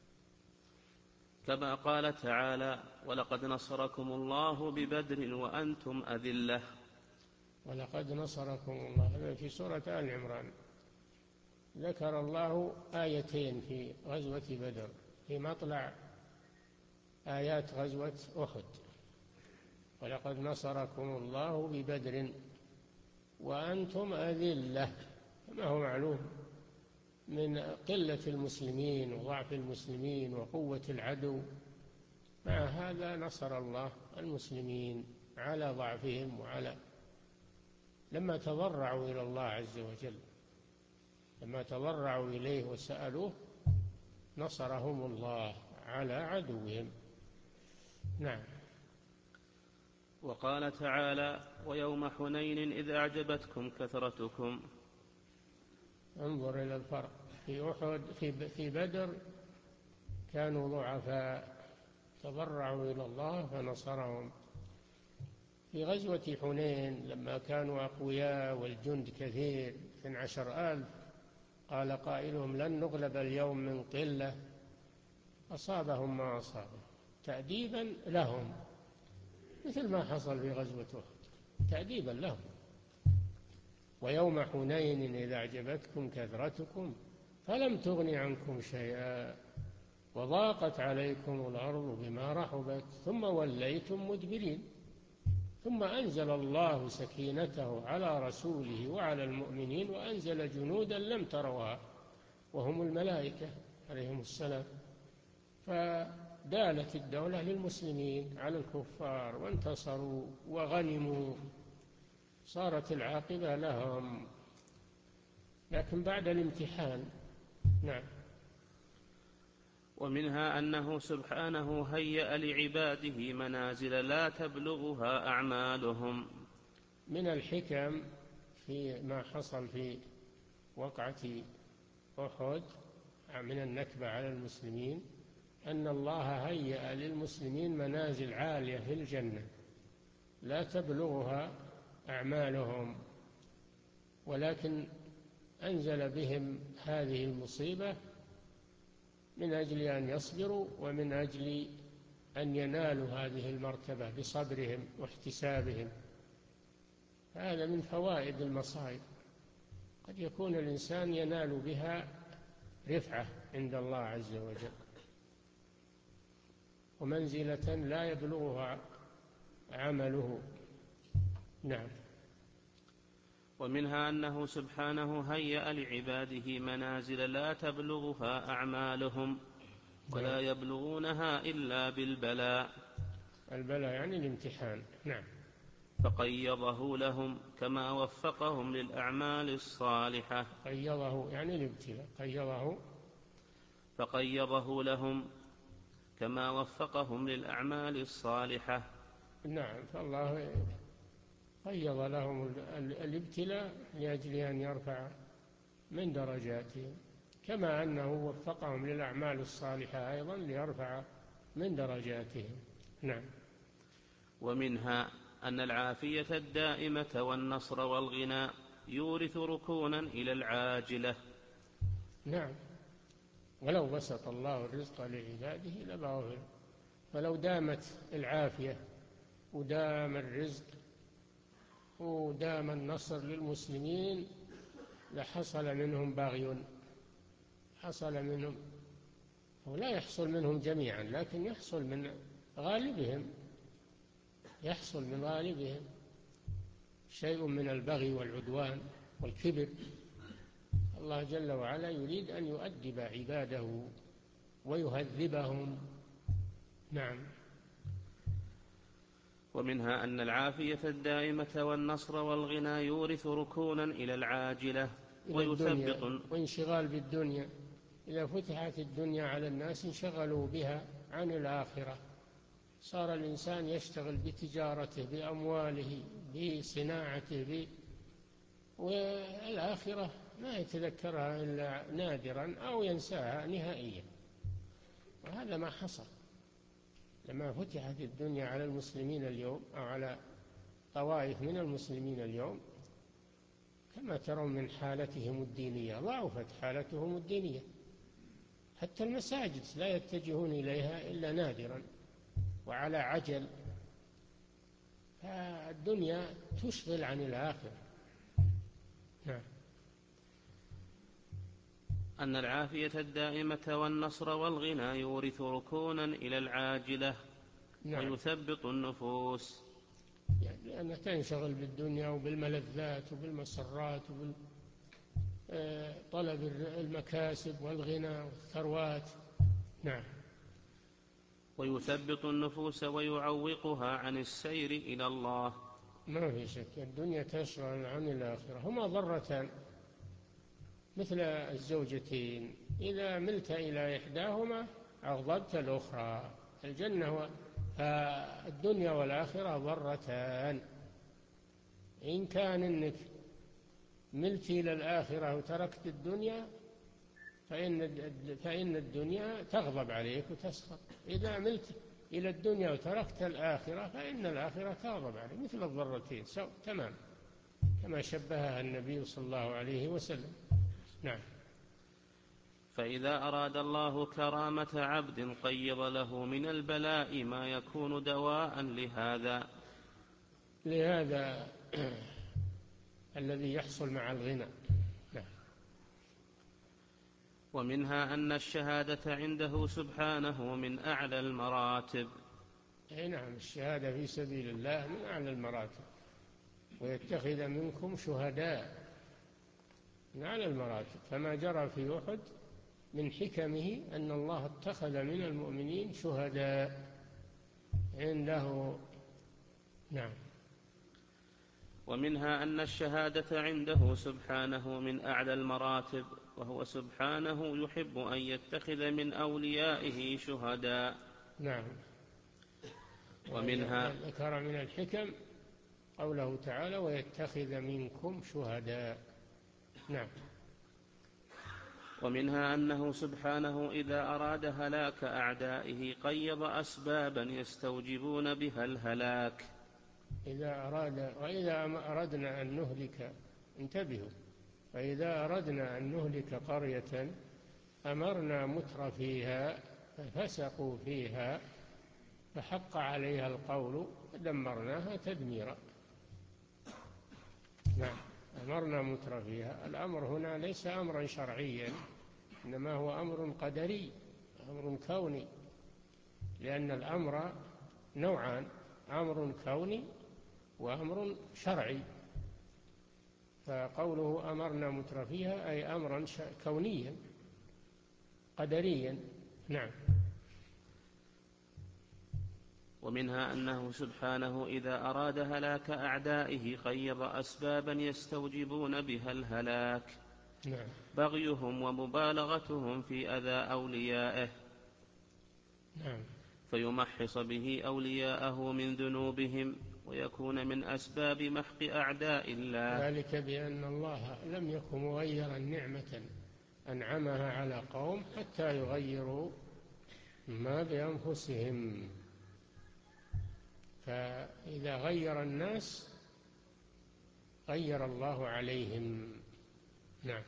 كما قال تعالى: ولقد نصركم الله ببدر وأنتم أذلة. ولقد نصركم الله في سورة آل عمران. ذكر الله آيتين في غزوة بدر في مطلع آيات غزوة أحد: ولقد نصركم الله ببدر وأنتم أذلة. كما هو معلوم من قلة المسلمين وضعف المسلمين وقوة العدو، مع هذا نصر الله المسلمين على ضعفهم، وعلى لما تضرعوا إلى الله عز وجل، لما تضرعوا إليه وسألوه نصرهم الله على عدوهم. نعم. وقال تعالى: ويوم حنين إذ أعجبتكم كثرتكم. انظر إلى الفرق في أحد في في بدر كانوا ضعفاء تضرعوا إلى الله فنصرهم. في غزوة حنين لما كانوا أقوياء والجند كثير اثني عشر ألف قال قائلهم لن نغلب اليوم من قلة، أصابهم ما أصابهم تأديبا لهم، مثل ما حصل في غزوة أحد تأديبا لهم. ويوم حنين إذا أعجبتكم كثرتكم فلم تغن عنكم شيئا وضاقت عليكم الأرض بما رحبت ثم وليتم مدبرين، ثم أنزل الله سكينته على رسوله وعلى المؤمنين وأنزل جنودا لم تروها وهم الملائكة عليهم السلام، فدالت الدولة للمسلمين على الكفار وانتصروا وغنموا، صارت العاقبة لهم، لكن بعد الامتحان. نعم. ومنها أنه سبحانه هيأ لعباده منازل لا تبلغها أعمالهم. من الحكم في ما حصل في وقعة أحد من النكبة على المسلمين أن الله هيأ للمسلمين منازل عالية في الجنة لا تبلغها أعمالهم، ولكن أنزل بهم هذه المصيبة من أجل أن يصبروا ومن أجل أن ينالوا هذه المرتبة بصبرهم واحتسابهم. هذا من فوائد المصائب، قد يكون الإنسان ينال بها رفعة عند الله عز وجل ومنزلة لا يبلغها عمله. نعم. ومنها أنه سبحانه هيأ لعباده منازل لا تبلغها أعمالهم ولا يبلغونها إلا بالبلاء. البلاء يعني الامتحان. نعم. فقيضه لهم كما وفقهم للأعمال الصالحة. قيضه يعني الابتلاء، قيضه فقيضه لهم كما وفقهم للأعمال الصالحة. نعم. فالله قيض لهم الابتلاء لأجل أن يرفع من درجاتهم، كما أنه وفقهم للأعمال الصالحة أيضا ليرفع من درجاتهم. نعم. ومنها أن العافية الدائمة والنصر والغنى يورث ركونا إلى العاجلة. نعم. ولو بسط الله الرزق لعباده لبغوا، فلو دامت العافية ودام الرزق ودام النصر للمسلمين لحصل منهم باغي، حصل منهم، ولا يحصل منهم جميعا لكن يحصل من غالبهم، يحصل من غالبهم شيء من البغي والعدوان والكبر. الله جل وعلا يريد أن يؤدب عباده ويهذبهم. نعم. ومنها أن العافية الدائمة والنصر والغنى يورث ركونا إلى العاجلة ويثبط وانشغال بالدنيا. إذا فتحت الدنيا على الناس انشغلوا بها عن الآخرة، صار الإنسان يشتغل بتجارته بأمواله بصناعته ب... والآخرة ما يتذكرها إلا نادرا أو ينساها نهائيا، وهذا ما حصل لما فتحت الدنيا على المسلمين اليوم أو على طوائف من المسلمين اليوم، كما ترون من حالتهم الدينية، ضعفت حالتهم الدينية، حتى المساجد لا يتجهون إليها إلا نادرا وعلى عجل، فالدنيا تشغل عن الآخرة. نعم. أن العافية الدائمة والنصر والغنى يورث ركونا إلى العاجلة. نعم. ويثبط النفوس، يعني لأنها تنشغل بالدنيا وبالملذات وبالمسرات وطلب المكاسب والغنى والثروات. نعم. ويثبط النفوس ويعوقها عن السير إلى الله. ما في شك الدنيا تشغل عن الآخرة، هما ضرتان مثل الزوجتين، إذا ملت إلى إحداهما أغضبت الأخرى. الجنة فالدنيا والآخرة ضرتان، إن كان إنك ملت إلى الآخرة وتركت الدنيا فإن فإن الدنيا تغضب عليك وتسخط، إذا ملت إلى الدنيا وتركت الآخرة فإن الآخرة تغضب عليك، مثل الضرتين سواء تمام، كما شبهها النبي صلى الله عليه وسلم. نعم. فإذا أراد الله كرامة عبد قيض له من البلاء ما يكون دواء لهذا لهذا الذي يحصل مع الغنى. نعم. ومنها أن الشهادة عنده سبحانه من أعلى المراتب. أي نعم، الشهادة في سبيل الله من أعلى المراتب، ويتخذ منكم شهداء من أعلى المراتب، فما جرى في أحد من حكمه أن الله اتخذ من المؤمنين شهداء عنده. نعم. ومنها أن الشهادة عنده سبحانه من أعلى المراتب، وهو سبحانه يحب أن يتخذ من أوليائه شهداء. نعم. ومنها ذكر من الحكم قوله تعالى ويتخذ منكم شهداء. نعم. ومنها أنه سبحانه إذا أراد هلاك أعدائه قيض أسبابا يستوجبون بها الهلاك. إذا أراد وإذا أردنا أن نهلك، انتبهوا، فإذا أردنا أن نهلك قرية أمرنا متر فيها ففسقوا فيها فحق عليها القول فدمرناها تدميرا. نعم. أمرنا متر فيها، الأمر هنا ليس أمرا شرعيا، إنما هو أمر قدري، أمر كوني، لأن الأمر نوعان، أمر كوني وأمر شرعي. فقوله أمرنا متر فيها أي أمرا كونيا قدريا. نعم. ومنها أنه سبحانه إذا أراد هلاك أعدائه قيض أسبابا يستوجبون بها الهلاك. نعم. بغيهم ومبالغتهم في أذى أوليائه. نعم. فيمحص به أولياءه من ذنوبهم ويكون من أسباب محق أعداء الله. ذلك بأن الله لم يكن مغيرا نعمة أنعمها على قوم حتى يغيروا ما بأنفسهم، فإذا غير الناس غير الله عليهم. نعم.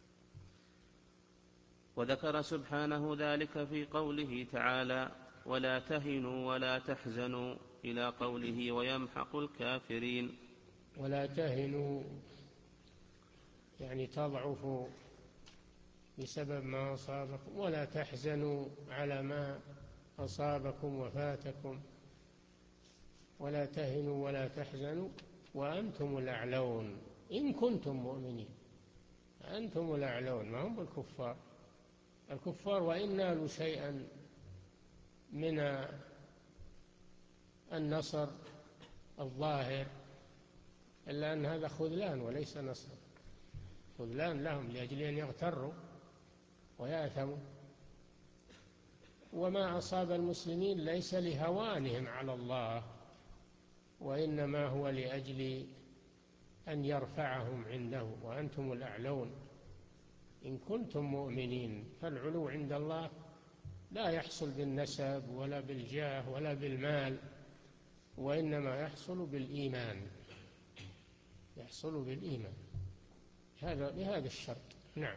وذكر سبحانه ذلك في قوله تعالى ولا تهنوا ولا تحزنوا إلى قوله ويمحق الكافرين. ولا تهنوا يعني تضعفوا بسبب ما أصابكم، ولا تحزنوا على ما أصابكم وفاتكم، ولا تهنوا ولا تحزنوا وأنتم الأعلون إن كنتم مؤمنين. أنتم الأعلون، ما هم الكفار. الكفار وإن نالوا شيئا من النصر الظاهر إلا أن هذا خذلان وليس نصر، خذلان لهم لأجل أن يغتروا ويأثموا. وما أصاب المسلمين ليس لهوانهم على الله، وإنما هو لأجل أن يرفعهم عنده. وأنتم الأعلون إن كنتم مؤمنين. فالعلو عند الله لا يحصل بالنسب ولا بالجاه ولا بالمال، وإنما يحصل بالإيمان، يحصل بالإيمان. هذا بهذا الشرط. نعم.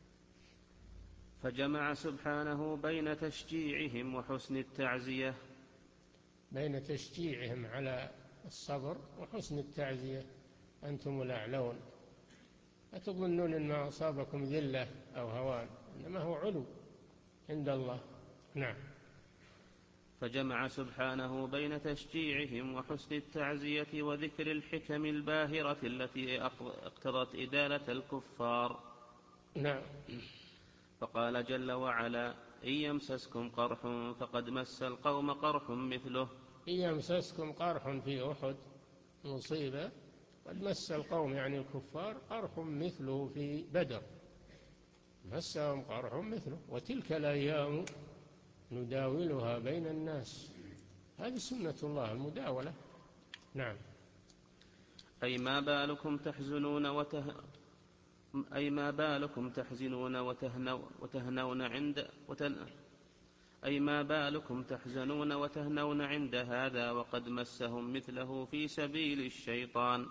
فجمع سبحانه بين تشجيعهم وحسن التعزية بين تشجيعهم على الصبر وحسن التعزية. أنتم الأعلون، أتظنون أن ما أصابكم ذلة أو هوان، إنما هو علو عند الله. نعم. فجمع سبحانه بين تشجيعهم وحسن التعزية وذكر الحكم الباهرة التي اقتضت إدالة الكفار. نعم. فقال جل وعلا: إن يمسسكم قرح فقد مس القوم قرح مثله. إن يمسسكم قرح في أحد مصيبة، قد مس القوم يعني الكفار قرح مثله في بدر، مسهم قرح مثله. وتلك الأيام نداولها بين الناس، هذه سنة الله المداولة. نعم. أي ما بالكم تحزنون وته... أي ما بالكم تحزنون وتهنو... وتهنون عند وتن... أي ما بالكم تحزنون وتهنون عند هذا وقد مسهم مثله في سبيل الشيطان.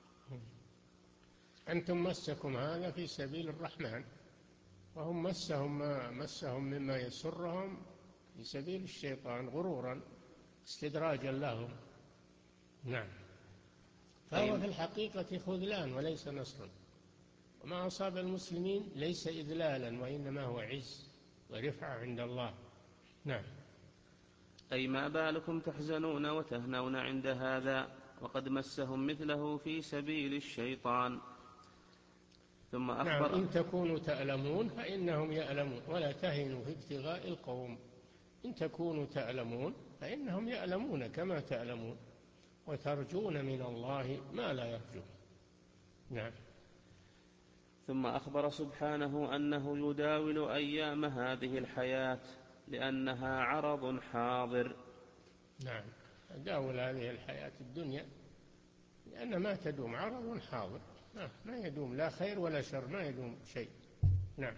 أنتم مسكم هذا في سبيل الرحمن، وهم مسهم ما مسهم مما يسرهم في سبيل الشيطان غرورا استدراجا لهم. نعم. فهو في الحقيقة خذلان وليس نصر، وما أصاب المسلمين ليس إذلالا وإنما هو عز ورفعة عند الله. نعم. أي ما بالكم تحزنون وتهنون عند هذا وقد مسهم مثله في سبيل الشيطان. ثم أخبر. نعم. إن تكونوا تألمون فإنهم يألمون ولا تهنوا في ابتغاء القوم. إن تكونوا تألمون فإنهم يألمون كما تألمون، وترجون من الله ما لا يرجون. نعم. ثم أخبر سبحانه أنه يداول أيام هذه الحياة لأنها عرض حاضر. نعم. يداول هذه الحياة الدنيا لأن ما تدوم، عرض حاضر، ما يدوم لا خير ولا شر، ما يدوم شيء. نعم.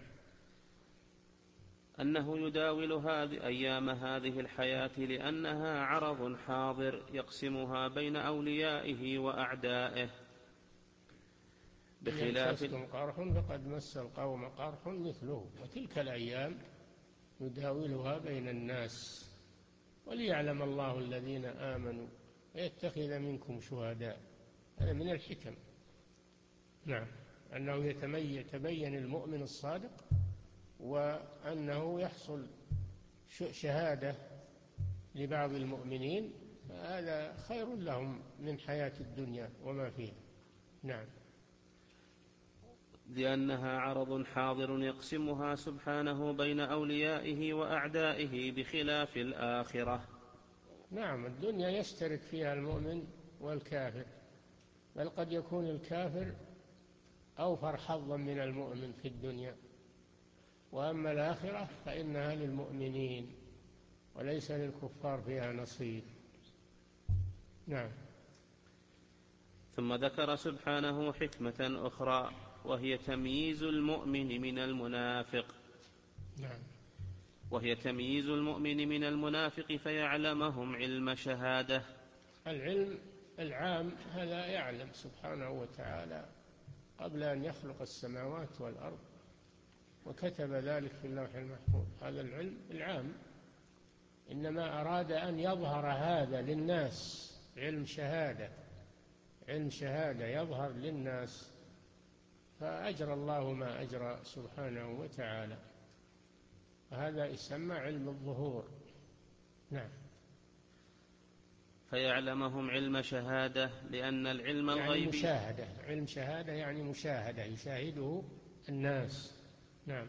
أنه يداول هذه أيام هذه الحياة لأنها عرض حاضر يقسمها بين أوليائه وأعدائه. بخلاف يمسسكم قرح فقد مس القوم قرح مثله وتلك الأيام نداولها بين الناس وليعلم الله الذين آمنوا ويتخذ منكم شهداء. هذا من الحكم. نعم. أنه يتبين المؤمن الصادق، وأنه يحصل شهادة لبعض المؤمنين، هذا خير لهم من حياة الدنيا وما فيها. نعم. لأنها عرض حاضر يقسمها سبحانه بين أوليائه وأعدائه بخلاف الآخرة. نعم. الدنيا يشترك فيها المؤمن والكافر، بل قد يكون الكافر أوفر حظا من المؤمن في الدنيا، وأما الآخرة فإنها للمؤمنين وليس للكفار فيها نصيب. نعم. ثم ذكر سبحانه حكمة أخرى وهي تمييز المؤمن من المنافق. نعم. وهي تمييز المؤمن من المنافق فيعلمهم علم شهادة. العلم العام هذا يعلم سبحانه وتعالى قبل أن يخلق السماوات والأرض، وكتب ذلك في اللوح المحفوظ. هذا العلم العام، إنما أراد أن يظهر هذا للناس، علم شهادة، علم شهادة يظهر للناس، فأجرى الله ما أجرى سبحانه وتعالى، هذا يسمى علم الظهور. نعم. فيعلمهم علم شهادة لأن العلم يعني الغيبي مشاهدة، علم شهادة يعني مشاهدة يشاهده الناس. نعم.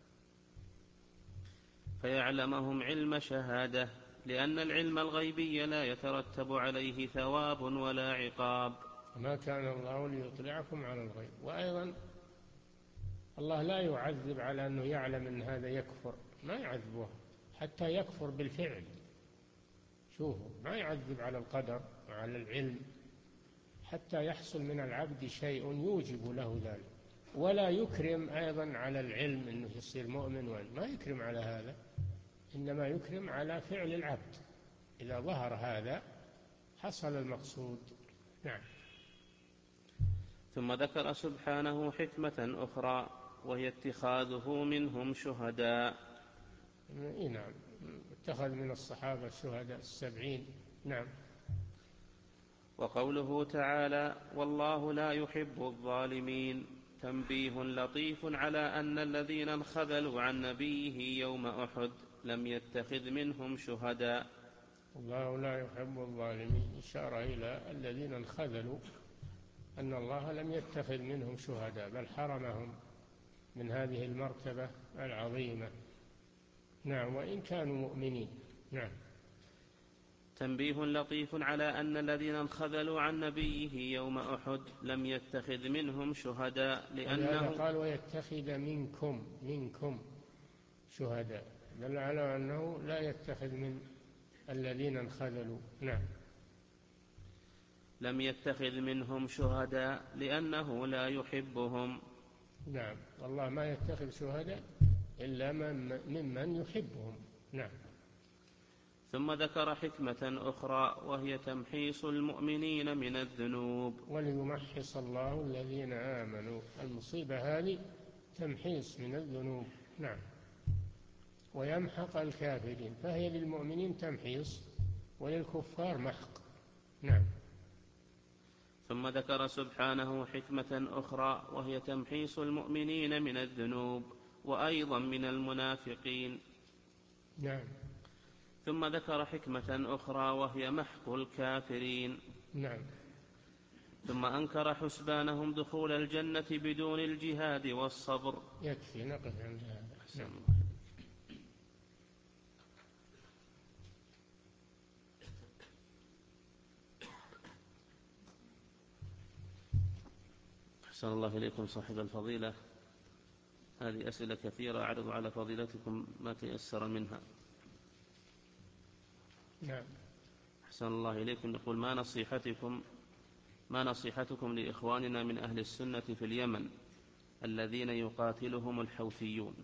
فيعلمهم علم شهادة لأن العلم الغيبي لا يترتب عليه ثواب ولا عقاب. ما كان الله ليطلعكم على الغيب. وأيضا الله لا يعذب على أنه يعلم أن هذا يكفر، ما يعذبه حتى يكفر بالفعل. شوفوا، ما يعذب على القدر وعلى العلم حتى يحصل من العبد شيء يوجب له ذلك، ولا يكرم أيضا على العلم أنه يصير مؤمن، ما يكرم على هذا، إنما يكرم على فعل العبد. إذا ظهر هذا حصل المقصود. نعم. ثم ذكر سبحانه حكمة أخرى وهي اتخاذه منهم شهداء. نعم، اتخذ من الصحابة الشهداء السبعين. نعم. وقوله تعالى والله لا يحب الظالمين تنبيه لطيف على أن الذين انخذلوا عن نبيه يوم أحد لم يتخذ منهم شهداء. الله لا يحب الظالمين إشارة إلى الذين انخذلوا، أن الله لم يتخذ منهم شهداء بل حرمهم من هذه المرتبة العظيمة. نعم، وإن كانوا مؤمنين. نعم. تنبيه لطيف على أن الذين انخذلوا عن نبيه يوم أحد لم يتخذ منهم شهداء لأنه قال ويتخذ منكم منكم شهداء، دل على أنه لا يتخذ من الذين انخذلوا. نعم. لم يتخذ منهم شهداء لأنه لا يحبهم. نعم، والله ما يتخذ شهداء إلا من ممن يحبهم. نعم. ثم ذكر حكمة أخرى وهي تمحيص المؤمنين من الذنوب. وليمحص الله الذين آمنوا، المصيبة هذه تمحيص من الذنوب. نعم. ويمحق الكافرين، فهي للمؤمنين تمحيص وللكفار محق. نعم. ثم ذكر سبحانه حكمة أخرى وهي تمحيص المؤمنين من الذنوب وأيضا من المنافقين. نعم. ثم ذكر حكمة أخرى وهي محق الكافرين. نعم. ثم أنكر حسبانهم دخول الجنة بدون الجهاد والصبر. يكفي نقف عند هذا. نعم. أحسن الله إليكم صاحب الفضيلة. هذه أسئلة كثيرة أعرض على فضيلتكم ما تيسر منها. نعم. أحسن الله إليكم. يقول ما نصيحتكم ما نصيحتكم لإخواننا من أهل السنة في اليمن الذين يقاتلهم الحوثيون؟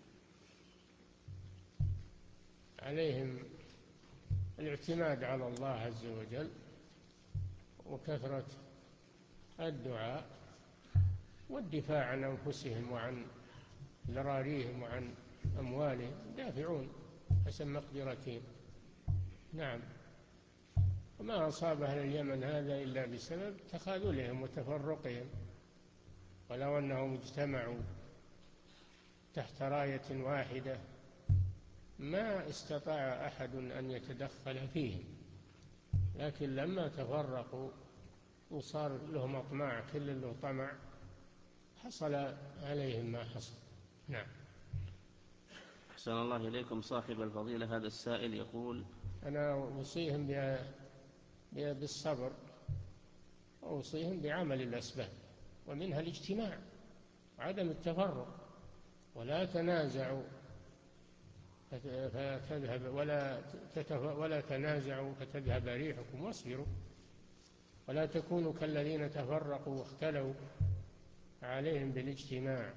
عليهم الاعتماد على الله عز وجل وكثرة الدعاء والدفاع عن أنفسهم وعن ذراريهم وعن أموالهم، يدافعون حسب مقدرتهم. نعم. وما أصاب أهل اليمن هذا إلا بسبب تخاذلهم وتفرقهم، ولو أنهم اجتمعوا تحت راية واحدة ما استطاع أحد أن يتدخل فيهم، لكن لما تفرقوا وصار لهم أطماع كل له طمع حصل عليهم ما حصل. نعم. أحسن الله إليكم صاحب الفضيلة. هذا السائل يقول أنا أوصيهم بالصبر وأوصيهم بعمل الأسباب، ومنها الاجتماع وعدم التفرق، ولا تنازعوا فتذهب ولا ولا تنازعوا فتذهب ريحكم، واصبروا ولا تكونوا كالذين تفرقوا واختلوا. عليهم بالاجتماع.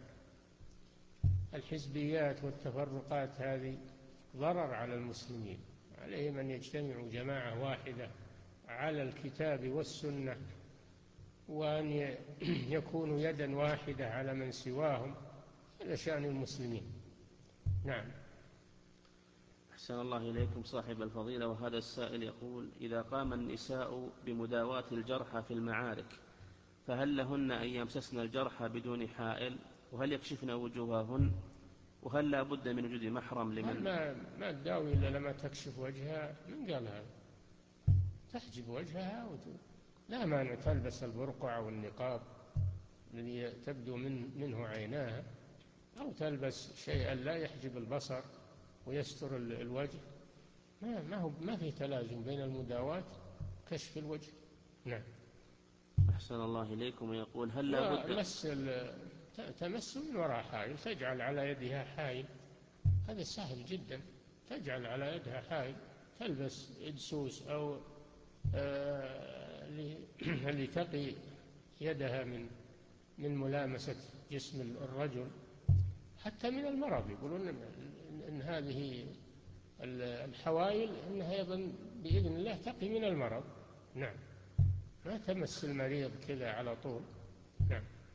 الحزبيات والتفرقات هذه ضرر على المسلمين، عليهم أن يجتمعوا جماعة واحدة على الكتاب والسنة، وأن يكونوا يدا واحدة على من سواهم. هذا شأن المسلمين. نعم. أحسن الله إليكم صاحب الفضيلة. وهذا السائل يقول إذا قام النساء بمداواة الجرحى في المعارك فهل لهن أن يمسسن الجرحى بدون حائل؟ وهل يكشفن وجوههن؟ وهل لا بد من وجود محرم لمن ما ما تداوي إلا لما تكشف وجهها؟ من قال هذا؟ تحجب وجهها وت... لا مانع تلبس البرقع والنقاب الذي تبدو من منه عيناها، أو تلبس شيئا لا يحجب البصر ويستر الوجه. ما ما هو ما في تلازم بين المداواة وكشف الوجه. نعم. أحسن الله إليكم. ويقول هل لا بد مس تمس من وراء حائل، تجعل على يدها حائل، هذا سهل جدا. تجعل على يدها حائل، تلبس إدسوس أو آه اللي تقي يدها من من ملامسة جسم الرجل، حتى من المرض. يقولون إن هذه الحوائل إنها أيضا بإذن الله تقي من المرض. نعم. ما تمس المريض كذا على طول. نعم.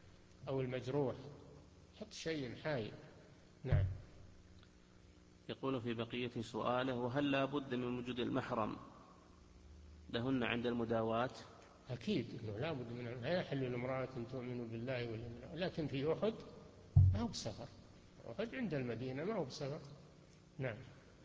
أو المجروح، حط شيء حائل. نعم. يقول في بقية سؤاله: وهل لا بد من وجود المحرم لهن عند المداواة؟ أكيد أنه لا بد من، لا يحل لامرأة تؤمن بالله واليوم الآخر، لكن في أحد ما هو بسفر، أحد عند المدينة ما هو بسفر. نعم.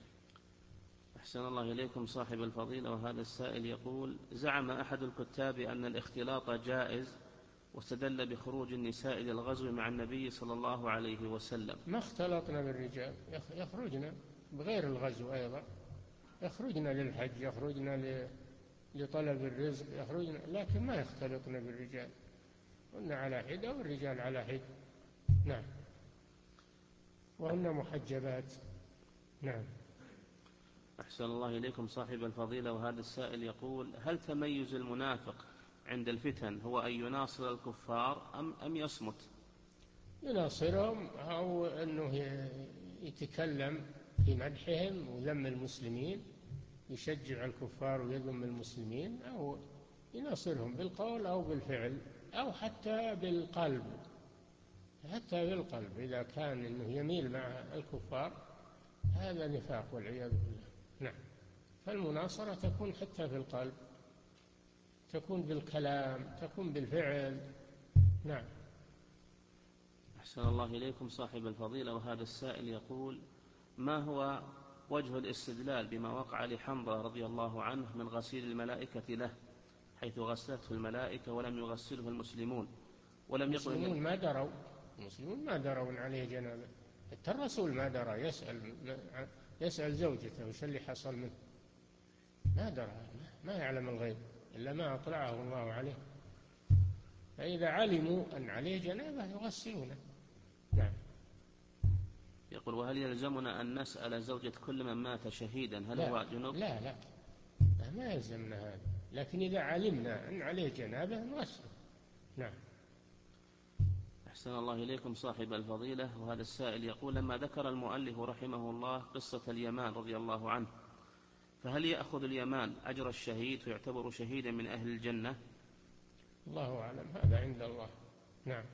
أحسن الله إليكم صاحب الفضيلة، وهذا السائل يقول: زعم أحد الكتاب أن الاختلاط جائز واستدل بخروج النساء للغزو مع النبي صلى الله عليه وسلم. ما اختلطنا بالرجال، يخرجنا بغير الغزو أيضا، يخرجنا للحج، يخرجنا لطلب الرزق، يخرجنا، لكن ما يختلطنا بالرجال، هن على حدة والرجال على حدة. نعم. وهن محجبات. نعم. أحسن الله إليكم صاحب الفضيلة، وهذا السائل يقول: هل تميز المنافق عند الفتن هو أن يناصر الكفار أم, أم يصمت؟ يناصرهم، أو أنه يتكلم في مدحهم وذم المسلمين، يشجع الكفار ويذم المسلمين، أو يناصرهم بالقول أو بالفعل أو حتى بالقلب، حتى بالقلب إذا كان أنه يميل مع الكفار، هذا نفاق والعياذ بالله. نعم. فالمناصرة تكون حتى في القلب، تكون بالكلام، تكون بالفعل. نعم. أحسن الله إليكم صاحب الفضيلة، وهذا السائل يقول: ما هو وجه الاستدلال بما وقع لحنظلة رضي الله عنه من غسيل الملائكة له، حيث غسلته الملائكة ولم يغسله المسلمون، ولم يقل المسلمون ما دروا، المسلمون ما دروا عليه جنابه، حتى الرسول ما درى، يسأل يسأل زوجته وش اللي حصل منه، ما درى، ما يعلم الغيب إلا ما أطلعه الله عليه، فإذا علموا أن عليه جنابه يغسلونه. نعم. يقول: وهل يلزمنا أن نسأل زوجة كل من مات شهيدا هل لا هو جنوب؟ لا لا, لا ما يلزمنا هذا، لكن إذا علمنا أن عليه جنابه نغسله. نعم. أحسن الله إليكم صاحب الفضيلة، وهذا السائل يقول: لما ذكر المؤلف رحمه الله قصة اليمان رضي الله عنه، فهل يأخذ اليمان أجر الشهيد ويعتبر شهيدا من أهل الجنة؟ الله أعلم، هذا عند الله. نعم.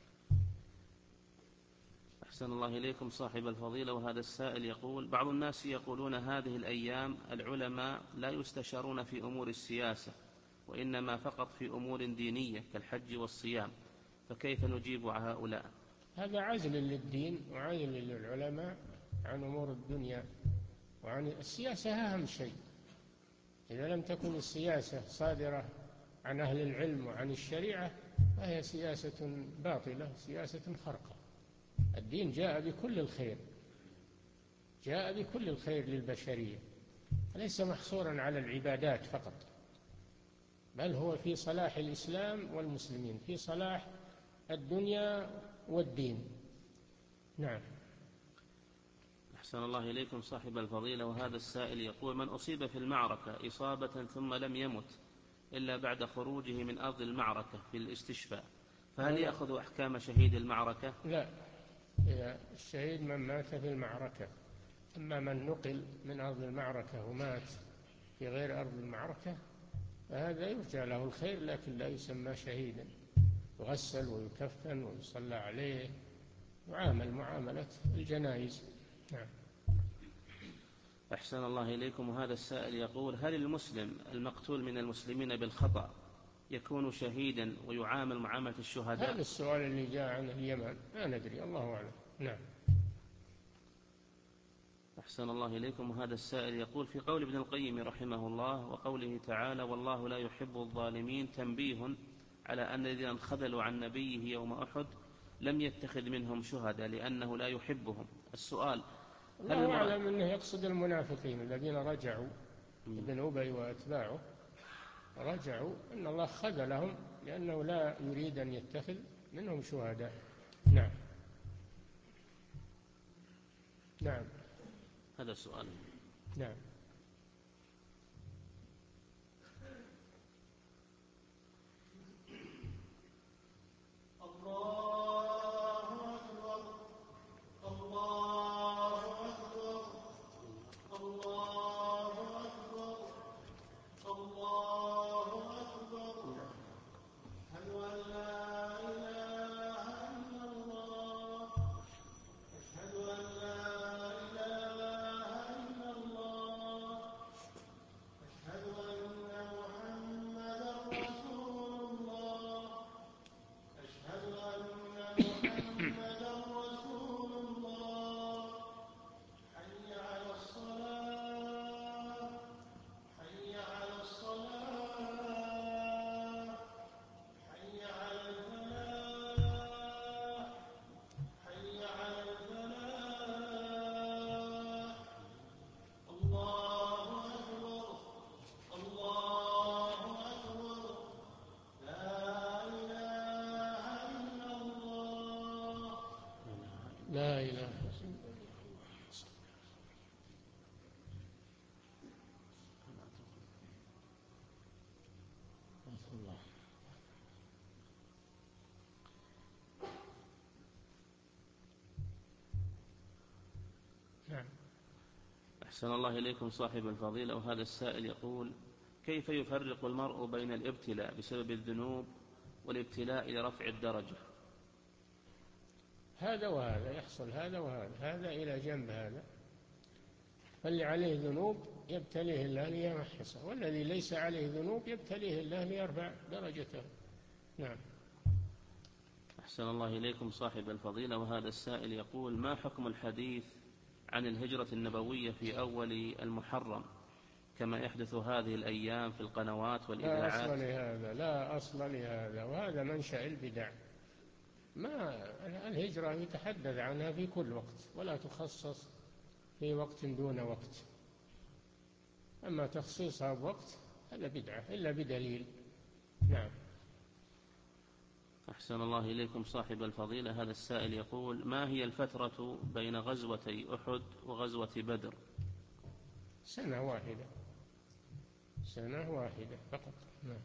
أحسن الله إليكم صاحب الفضيلة، وهذا السائل يقول: بعض الناس يقولون هذه الأيام العلماء لا يستشارون في أمور السياسة، وإنما فقط في أمور دينية كالحج والصيام، فكيف نجيب على هؤلاء؟ هذا عزل للدين وعزل للعلماء عن أمور الدنيا، وعن السياسة أهم شيء. إذا لم تكن السياسة صادرة عن أهل العلم وعن الشريعة فهي سياسة باطلة، سياسة خرقة. الدين جاء بكل الخير، جاء بكل الخير للبشرية، ليس محصورا على العبادات فقط، بل هو في صلاح الإسلام والمسلمين، في صلاح الدنيا والدين. نعم. أحسن الله إليكم صاحب الفضيلة، وهذا السائل يقول: من أصيب في المعركة إصابة ثم لم يمت إلا بعد خروجه من أرض المعركة في الاستشفاء، فهل يأخذ أحكام شهيد المعركة؟ لا، الشهيد من مات في المعركة، أما من نقل من أرض المعركة ومات في غير أرض المعركة فهذا يرجى له الخير، لكن لا يسمى شهيدا، يغسل ويكفن ويصلى عليه، يعامل معاملة الجنائز. نعم. أحسن الله إليكم، وهذا السائل يقول: هل المسلم المقتول من المسلمين بالخطأ يكون شهيدا ويعامل معاملة الشهداء؟ هذا السؤال اللي جاء عن اليمن ما ندري، الله أعلم. نعم. أحسن الله إليكم، وهذا السائل يقول: في قول ابن القيم رحمه الله وقوله تعالى والله لا يحب الظالمين تنبيه على أن الذين انخذلوا عن نبيه يوم أحد لم يتخذ منهم شهداء لأنه لا يحبهم. السؤال: هل الله أعلم أنه يقصد المنافقين الذين رجعوا، ابن أبي وأتباعه رجعوا، أن الله خذلهم لأنه لا يريد أن يتخذ منهم شهداء. نعم. نعم. هذا السؤال. نعم. لا إله إلا الله. نعم. أحسن الله إليكم صاحب الفضيلة، وهذا السائل يقول: كيف يفرق المرء بين الابتلاء بسبب الذنوب والابتلاء لرفع الدرجة؟ هذا وهذا يحصل، هذا وهذا، هذا إلى جنب هذا. فاللي عليه ذنوب يبتليه الله ليمحصه، والذي ليس عليه ذنوب يبتليه الله ليرفع درجته. نعم. أحسن الله إليكم صاحب الفضيلة، وهذا السائل يقول: ما حكم الحديث عن الهجرة النبوية في أول المحرم كما يحدث هذه الأيام في القنوات والإذاعات؟ لا أصل لهذا، لا أصل لهذا، وهذا منشأ البدع. ما الهجرة يتحدث عنها في كل وقت، ولا تخصص في وقت دون وقت. أما تخصيصها بوقت هذا بدعة إلا بدليل. نعم. أحسن الله إليكم صاحب الفضيلة، هذا السائل يقول: ما هي الفترة بين غزوتي أحد وغزوة بدر؟ سنة واحدة، سنة واحدة فقط. نعم.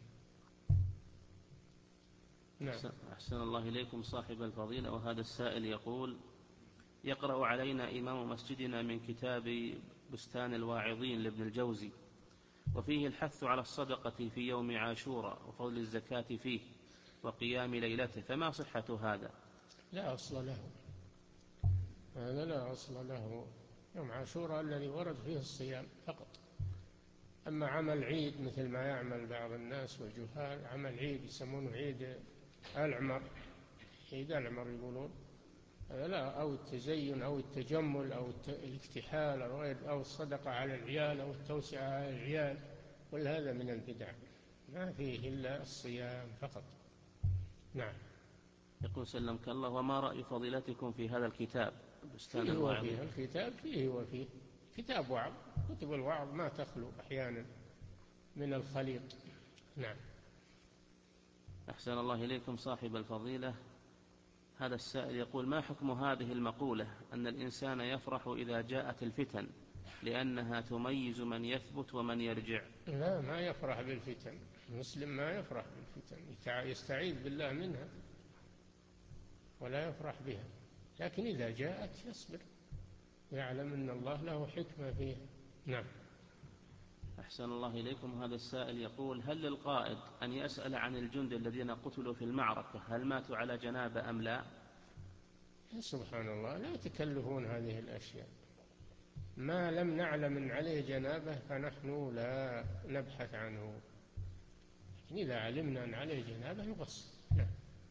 نعم. أحسن الله إليكم صاحب الفضيلة، وهذا السائل يقول: يقرأ علينا إمام مسجدنا من كتاب بستان الواعظين لابن الجوزي، وفيه الحث على الصدقة في يوم عاشوراء وفضل الزكاة فيه وقيام ليلته، فما صحة هذا؟ لا أصل له، هذا لا أصل له. يوم عاشوراء الذي ورد فيه الصيام فقط. أما عمل عيد مثل ما يعمل بعض الناس والجهال، عمل عيد يسمونه عيد العمر، عيد العمر يقولون، هذا لا، أو التزين أو التجمل أو الاكتحال أو غير، أو الصدقة على العيال أو التوسعة على العيال، كل هذا من البدع، ما فيه إلا الصيام فقط. نعم. يقول: سلمك الله، وما رأي فضيلتكم في هذا الكتاب بستان فيه الواعظين؟ وفيه الكتاب، فيه وفيه كتاب وعظ، كتب الوعظ ما تخلو أحيانا من الخليط. نعم. أحسن الله إليكم صاحب الفضيلة، هذا السائل يقول: ما حكم هذه المقولة أن الإنسان يفرح إذا جاءت الفتن لأنها تميز من يثبت ومن يرجع؟ لا، ما يفرح بالفتن، المسلم ما يفرح بالفتن، يستعيذ بالله منها ولا يفرح بها، لكن إذا جاءت يصبر، يعلم أن الله له حكمة فيها. نعم. أحسن الله إليكم، هذا السائل يقول: هل للقائد أن يسأل عن الجند الذين قتلوا في المعركة هل ماتوا على جنابة أم لا؟ سبحان الله، لا تكلفون هذه الأشياء، ما لم نعلم أن عليه جنابة فنحن لا نبحث عنه، لكن إذا علمنا أن عليه جنابة نغسل. نعم.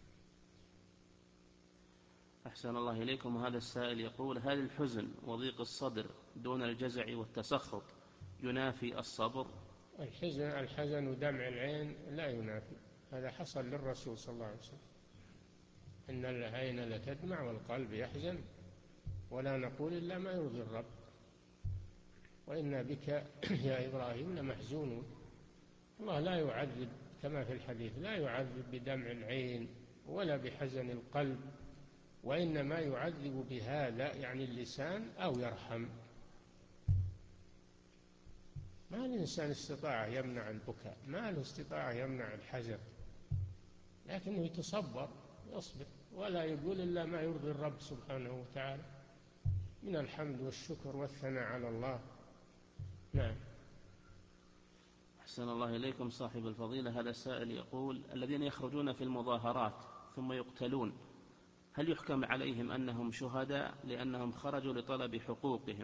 أحسن الله إليكم، هذا السائل يقول: هل الحزن وضيق الصدر دون الجزع والتسخط ينافي الصبر؟ الحزن الحزن ودمع العين لا ينافي، هذا حصل للرسول صلى الله عليه وسلم، إن العين لتدمع والقلب يحزن، ولا نقول إلا ما يرضي الرب، وإنا بك يا إبراهيم لمحزونون. الله لا يعذب كما في الحديث، لا يعذب بدمع العين ولا بحزن القلب، وإنما يعذب بهذا يعني اللسان أو يرحم. ما الإنسان استطاع يمنع البكاء، ما له استطاع يمنع الحزن، لكنه يتصبر يصبر، ولا يقول إلا ما يرضي الرب سبحانه وتعالى من الحمد والشكر والثناء على الله. نعم. أحسن الله إليكم صاحب الفضيلة، هذا السائل يقول: الذين يخرجون في المظاهرات ثم يقتلون هل يحكم عليهم أنهم شهداء لأنهم خرجوا لطلب حقوقهم؟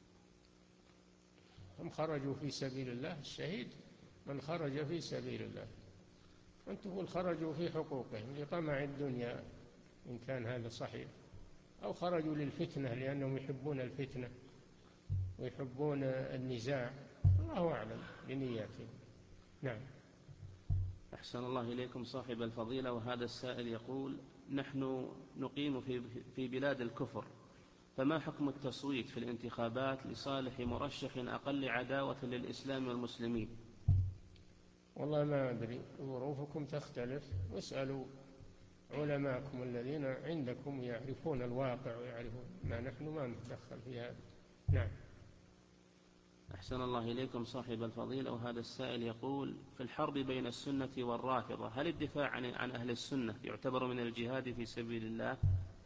هم خرجوا في سبيل الله، الشهيد من خرج في سبيل الله، أن تقول خرجوا في حقوقهم لطمع الدنيا إن كان هذا صحيح، أو خرجوا للفتنة لأنهم يحبون الفتنة ويحبون النزاع، الله أعلم بنياتهم. نعم. أحسن الله إليكم صاحب الفضيلة، وهذا السائل يقول: نحن نقيم في في بلاد الكفر، فما حكم التصويت في الانتخابات لصالح مرشح أقل عداوة للإسلام والمسلمين؟ والله ما أدري، ظروفكم تختلف، واسألوا علماءكم الذين عندكم يعرفون الواقع ويعرفون ما نحن ما نتدخل في هذا. نعم. أحسن الله إليكم صاحب الفضيلة. وهذا السائل يقول: في الحرب بين السنة والرافضة هل الدفاع عن, عن أهل السنة يعتبر من الجهاد في سبيل الله؟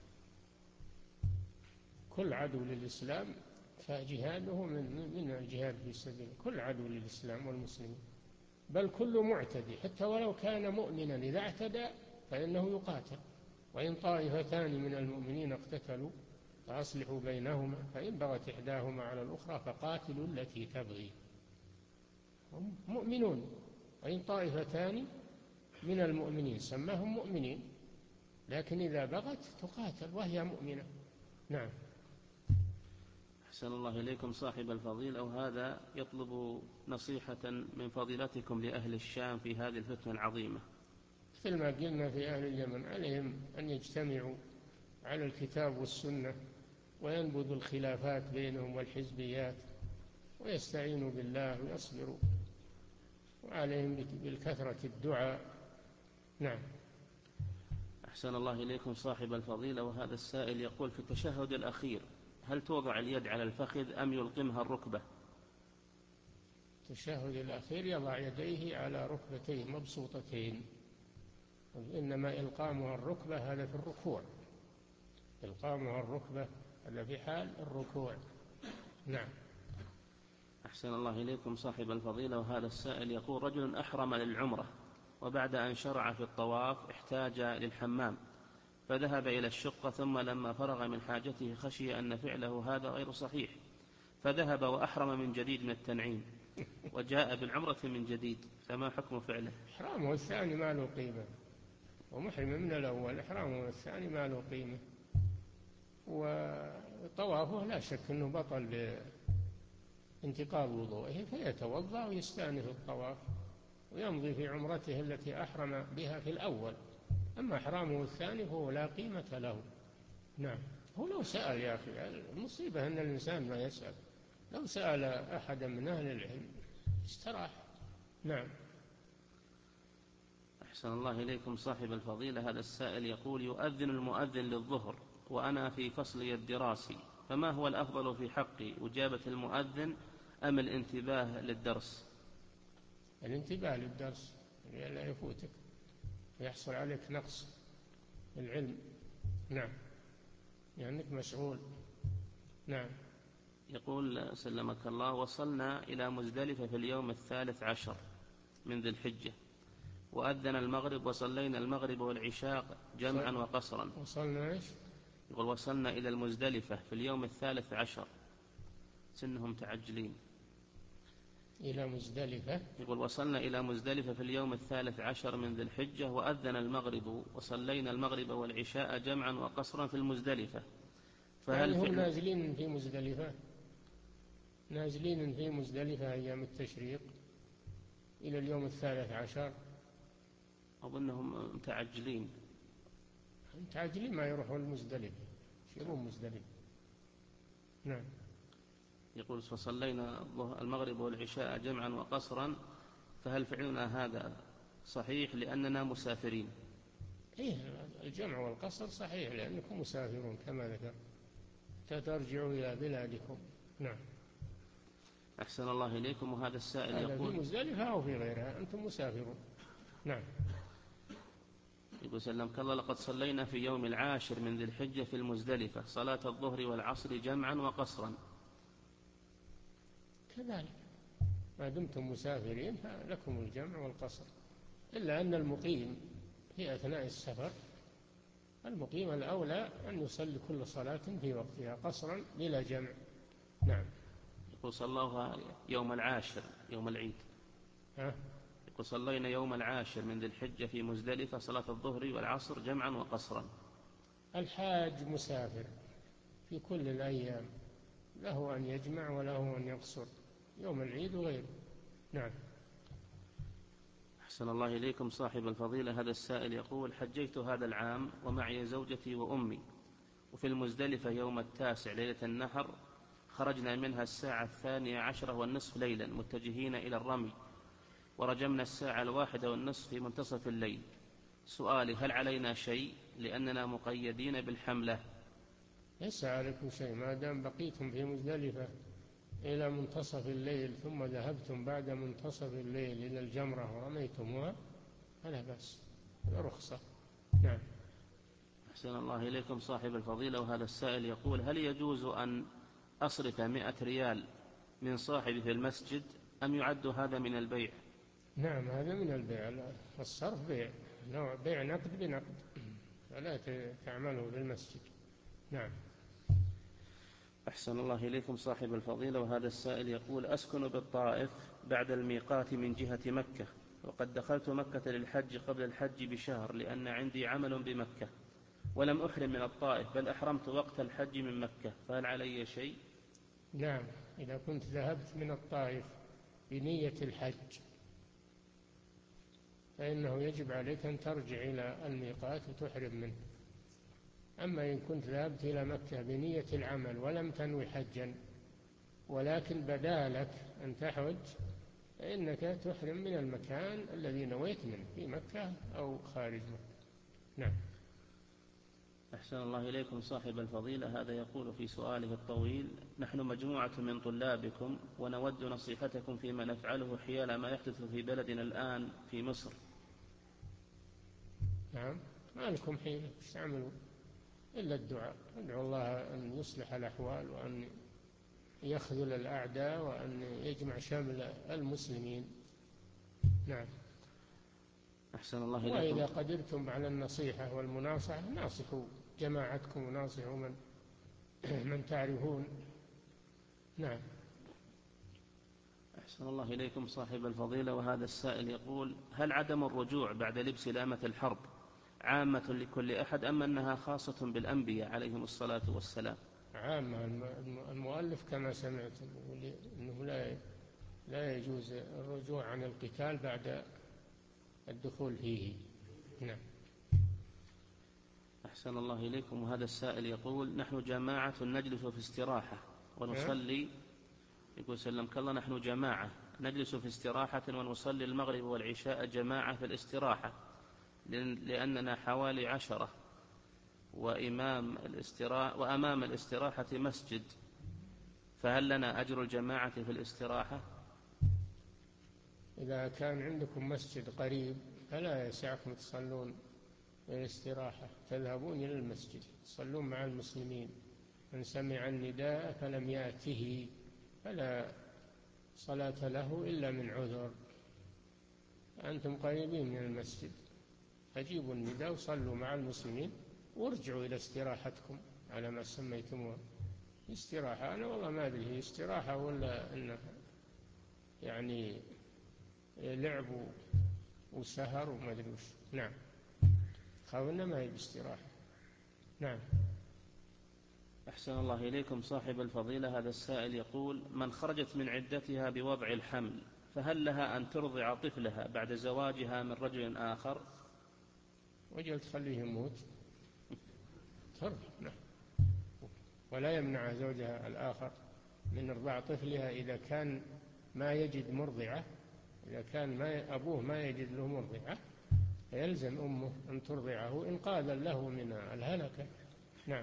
كل عدو للإسلام فجهاده من, من الجهاد في سبيل كل عدو للإسلام والمسلمين، بل كل معتدي حتى ولو كان مؤمنا إذا اعتدى فإنه يقاتل. وإن طائفتان من المؤمنين اقتتلوا فأصلحوا بينهما فإن بغت إحداهما على الأخرى فقاتلوا التي تبغي. هم مؤمنون، وإن طائفتان من المؤمنين سماهم مؤمنين، لكن إذا بغت تقاتل وهي مؤمنة. نعم. أحسن الله إليكم صاحب الفضيلة. وهذا يطلب نصيحة من فضيلتكم لأهل الشام في هذه الفتنة العظيمة. مثل ما قلنا في أهل اليمن، عليهم أن يجتمعوا على الكتاب والسنة وينبذوا الخلافات بينهم والحزبيات ويستعينوا بالله ويصبروا، وعليهم بالكثرة الدعاء. نعم. أحسن الله إليكم صاحب الفضيلة. وهذا السائل يقول: في التشهد الأخير هل توضع اليد على الفخذ أم يلقمها الركبة؟ التشهد الأخير يضع يديه على ركبتيه مبسوطتين، إنما إلقامها الركبة هذا في الركوع، إلقامها الركبة هذا في حال الركوع. نعم. أحسن الله إليكم صاحب الفضيلة. وهذا السائل يقول: رجل أحرم للعمرة وبعد أن شرع في الطواف احتاج للحمام فذهب إلى الشقة، ثم لما فرغ من حاجته خشي أن فعله هذا غير صحيح فذهب وأحرم من جديد من التنعيم وجاء بالعمرة من جديد، فما حكم فعله؟ إحرامه الثاني ما له قيمة، ومحرم من الأول إحرامه الثاني ما له قيمة، وطوافه لا شك أنه بطل بانتقاض وضوءه، فيتوضأ ويستأنف الطواف ويمضي في عمرته التي أحرم بها في الأول. أما إحرامه الثاني فهو لا قيمة له. نعم. هو لو سأل يا أخي، المصيبة أن الإنسان ما يسأل، لو سأل أحدا من أهل العلم استراح. نعم. أحسن الله إليكم صاحب الفضيلة. هذا السائل يقول: يؤذن المؤذن للظهر وأنا في فصلي الدراسي، فما هو الأفضل في حقي، إجابة المؤذن أم الانتباه للدرس؟ الانتباه للدرس لا يفوتك ويحصل عليك نقص العلم. نعم، لأنك يعني مشغول. نعم. يقول سلمك الله: وصلنا إلى مزدلفة في اليوم الثالث عشر من ذي الحجة وأذن المغرب وصلينا المغرب والعشاء جمعا وقصرا. وصلنا إيش؟ يقول: وصلنا إلى المزدلفة في اليوم الثالث عشر، سنهم تعجلين. إلى مزدلفة. يقول: وصلنا إلى مزدلفة في اليوم الثالث عشر من ذي الحجة وأذن المغرب وصلينا المغرب والعشاء جمعا وقصرا في المزدلفة، فهل يعني هم نازلين في مزدلفة نازلين في مزدلفة أيام التشريق إلى اليوم الثالث عشر؟ أظنهم متعجلين. متعجلين ما يروحون المزدلفة، يشيرون مزدلفة. نعم. يقول: فصلينا المغرب والعشاء جمعا وقصرا، فهل فعلنا هذا صحيح لأننا مسافرين؟ إيه، الجمع والقصر صحيح لأنكم مسافرون كما ذكر، ترجعوا إلى بلادكم. نعم. أحسن الله إليكم. وهذا السائل يقول: في مزدلفة أو في غيرها أنتم مسافرون. نعم. يقول: سلمك الله، لقد صلينا في يوم العاشر من ذي الحجة في المزدلفة صلاة الظهر والعصر جمعا وقصرا. كذلك ما دمتم مسافرين فلكم الجمع والقصر، إلا أن المقيم في أثناء السفر، المقيم الأولى أن يصلي كل صلاة في وقتها قصرا بلا جمع. نعم. يقول: صلوها يوم العاشر يوم العيد. ها؟ يقول: صلينا يوم العاشر من ذي الحجة في مزدلفة صلاة الظهر والعصر جمعا وقصرا. الحاج مسافر في كل الأيام، له أن يجمع وله أن يقصر يوم العيد وغيره. نعم. أحسن الله إليكم صاحب الفضيلة. هذا السائل يقول: حجيت هذا العام ومعي زوجتي وأمي، وفي المزدلفة يوم التاسع ليلة النحر خرجنا منها الساعة الثانية عشرة والنصف ليلا متجهين إلى الرمي، ورجمنا الساعة الواحدة والنصف في منتصف الليل، سؤالي: هل علينا شيء لأننا مقيدين بالحملة؟ ليس عليكم شيء ما دام بقيتم في مزدلفة إلى منتصف الليل ثم ذهبتم بعد منتصف الليل إلى الجمرة ورميتموها فلا بأس، رخصة. نعم. أحسن الله إليكم صاحب الفضيلة. وهذا السائل يقول: هل يجوز أن أصرف مئة ريال من صاحبي في المسجد أم يعد هذا من البيع؟ نعم هذا من البيع، الصرف بيع، نوع بيع نقد بنقد، فلا تعمله في المسجد. نعم. أحسن الله إليكم صاحب الفضيلة. وهذا السائل يقول: أسكن بالطائف بعد الميقات من جهة مكة، وقد دخلت مكة للحج قبل الحج بشهر لأن عندي عمل بمكة، ولم أحرم من الطائف بل أحرمت وقت الحج من مكة، فهل علي شيء؟ نعم، إذا كنت ذهبت من الطائف بنية الحج فإنه يجب عليك أن ترجع إلى الميقات وتحرم منه. أما إن كنت ذهبت إلى مكة بنية العمل ولم تنوي حجا ولكن بدا لك أن تحج فإنك تحرم من المكان الذي نويت منه في مكة أو خارج مكة. نعم. أحسن الله إليكم صاحب الفضيلة. هذا يقول في سؤاله الطويل: نحن مجموعة من طلابكم ونود نصيحتكم فيما نفعله حيال ما يحدث في بلدنا الآن في مصر. نعم، ما لكم حيلة تعملوا إلا الدعاء، ادعوا الله أن يصلح الأحوال وأن يخذل الأعداء وأن يجمع شمل المسلمين. نعم. أحسن الله إليكم. وإذا قدرتم على النصيحة والمناصحة ناصحوا جماعتكم وناصحوا من من تعرفون. نعم. أحسن الله إليكم صاحب الفضيلة. وهذا السائل يقول: هل عدم الرجوع بعد لبس لامة الحرب عامة لكل أحد أم أنها خاصة بالأنبياء عليهم الصلاة والسلام؟ عامة. المؤلف كما سمعت أنه لا لا يجوز الرجوع عن القتال بعد الدخول فيه. نعم. أحسن الله إليكم. وهذا السائل يقول: نحن جماعة نجلس في استراحة ونصلي. يقول: سلمك الله، نحن جماعة نجلس في استراحة ونصلي المغرب والعشاء جماعة في الاستراحة لأننا حوالي عشرة، وإمام الاستراحة وأمام الاستراحة مسجد، فهل لنا أجر الجماعة في الاستراحة؟ إذا كان عندكم مسجد قريب فلا يسعكم تصلون في الاستراحة، تذهبون إلى المسجد تصلون مع المسلمين. من سمع النداء فلم يأته فلا صلاة له إلا من عذر. أنتم قريبين من المسجد فجيبوا النداء وصلوا مع المسلمين وارجعوا إلى استراحتكم على ما سميتموها استراحة. أنا والله ما أدري هي استراحة ولا أنها يعني لعب وسهر وما أدري وش. نعم، خاونا ما هي باستراحة. نعم. أحسن الله إليكم صاحب الفضيلة. هذا السائل يقول: من خرجت من عدتها بوضع الحمل فهل لها أن ترضع طفلها بعد زواجها من رجل آخر؟ وجل تخليه يموت ترضع. نعم. ولا يمنع زوجها الآخر من إرضاع طفلها إذا كان ما يجد مرضعة. إذا كان ما أبوه ما يجد له مرضعة فيلزم أمه أن ترضعه إنقاذا له من الهلكة. نعم.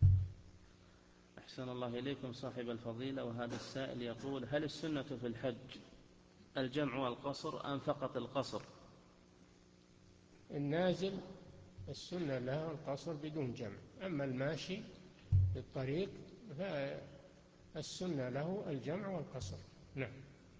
أحسن الله إليكم صاحب الفضيلة. وهذا السائل يقول: هل السنة في الحج الجمع والقصر أم فقط القصر؟ النازل السنة له القصر بدون جمع، أما الماشي في الطريق فالسنة له الجمع والقصر. نعم.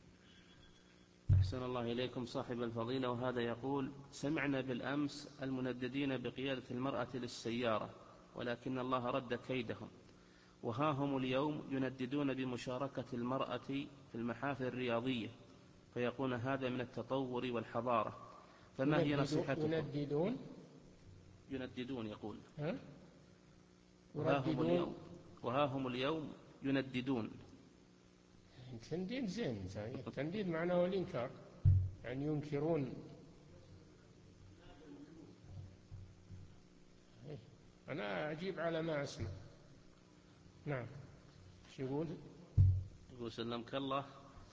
أحسن الله إليكم صاحب الفضيلة. وهذا يقول: سمعنا بالأمس المنددين بقيادة المرأة للسيارة ولكن الله رد كيدهم، وها هم اليوم ينددون بمشاركة المرأة في المحافل الرياضية فيقول هذا من التطور والحضارة، فما هي نصيحتكم؟ ينددون ينددون يقول ها؟ وها هم اليوم وها هم اليوم ينددون. التنديد زين، التنديد معناه الإنكار، يعني ينكرون. أنا أجيب على ما أسمع. نعم. شو يقول؟ يقول سلمك الله: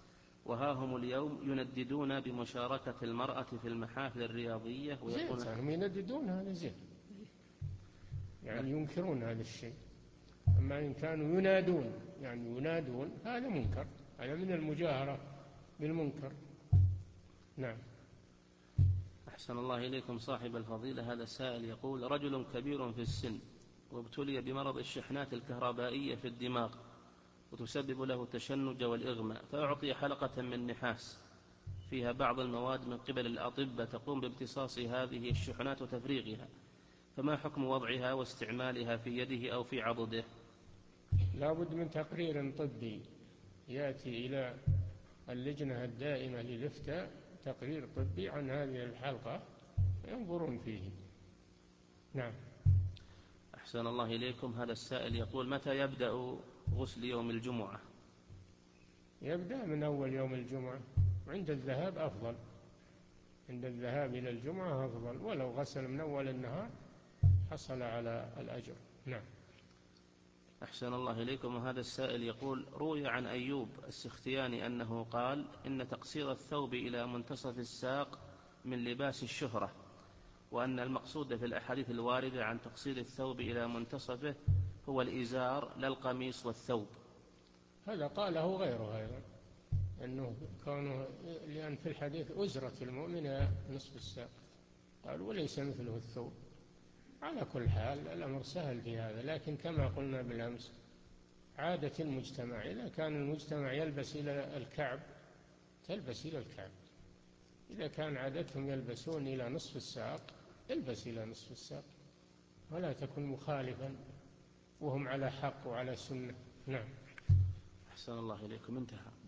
وها هم اليوم ينددون بمشاركة المرأة في المحافل الرياضية ويقولون هم ينددون، هذا زين، يعني ينكرون هذا الشيء. أما إن كانوا ينادون، يعني ينادون، هذا منكر، هذا من المجاهرة بالمنكر. نعم. أحسن الله إليكم صاحب الفضيلة. هذا السائل يقول: رجل كبير في السن وابتلي بمرض الشحنات الكهربائية في الدماغ وتسبب له التشنج والإغماء، فأعطي حلقة من نحاس فيها بعض المواد من قبل الأطباء تقوم بامتصاص هذه الشحنات وتفريغها، فما حكم وضعها واستعمالها في يده أو في عضده؟ لا بد من تقرير طبي يأتي إلى اللجنة الدائمة للإفتاء، تقرير طبي عن هذه الحلقة ينظرون فيه. نعم. أحسن الله إليكم. هذا السائل يقول: متى يبدأ غسل يوم الجمعة؟ يبدأ من أول يوم الجمعة، وعند الذهاب أفضل، عند الذهاب إلى الجمعة أفضل، ولو غسل من أول النهار حصل على الأجر. نعم. أحسن الله إليكم. وهذا السائل يقول: روي عن أيوب السختياني أنه قال إن تقصير الثوب إلى منتصف الساق من لباس الشهرة، وأن المقصود في الأحاديث الواردة عن تقصير الثوب إلى منتصفه هو الإزار لا القميص والثوب. هذا قاله غيره أيضا، أنه كونه لأن في الحديث أزرة المؤمن نصف الساق، قال وليس مثله الثوب. على كل حال الأمر سهل في هذا، لكن كما قلنا بالأمس عادة المجتمع، إذا كان المجتمع يلبس إلى الكعب تلبس إلى الكعب، إذا كان عادتهم يلبسون إلى نصف الساق البس إلى نصف الساق، ولا تكن مخالفا وهم على حق وعلى سنة. نعم. أحسن الله إليكم. انتهى.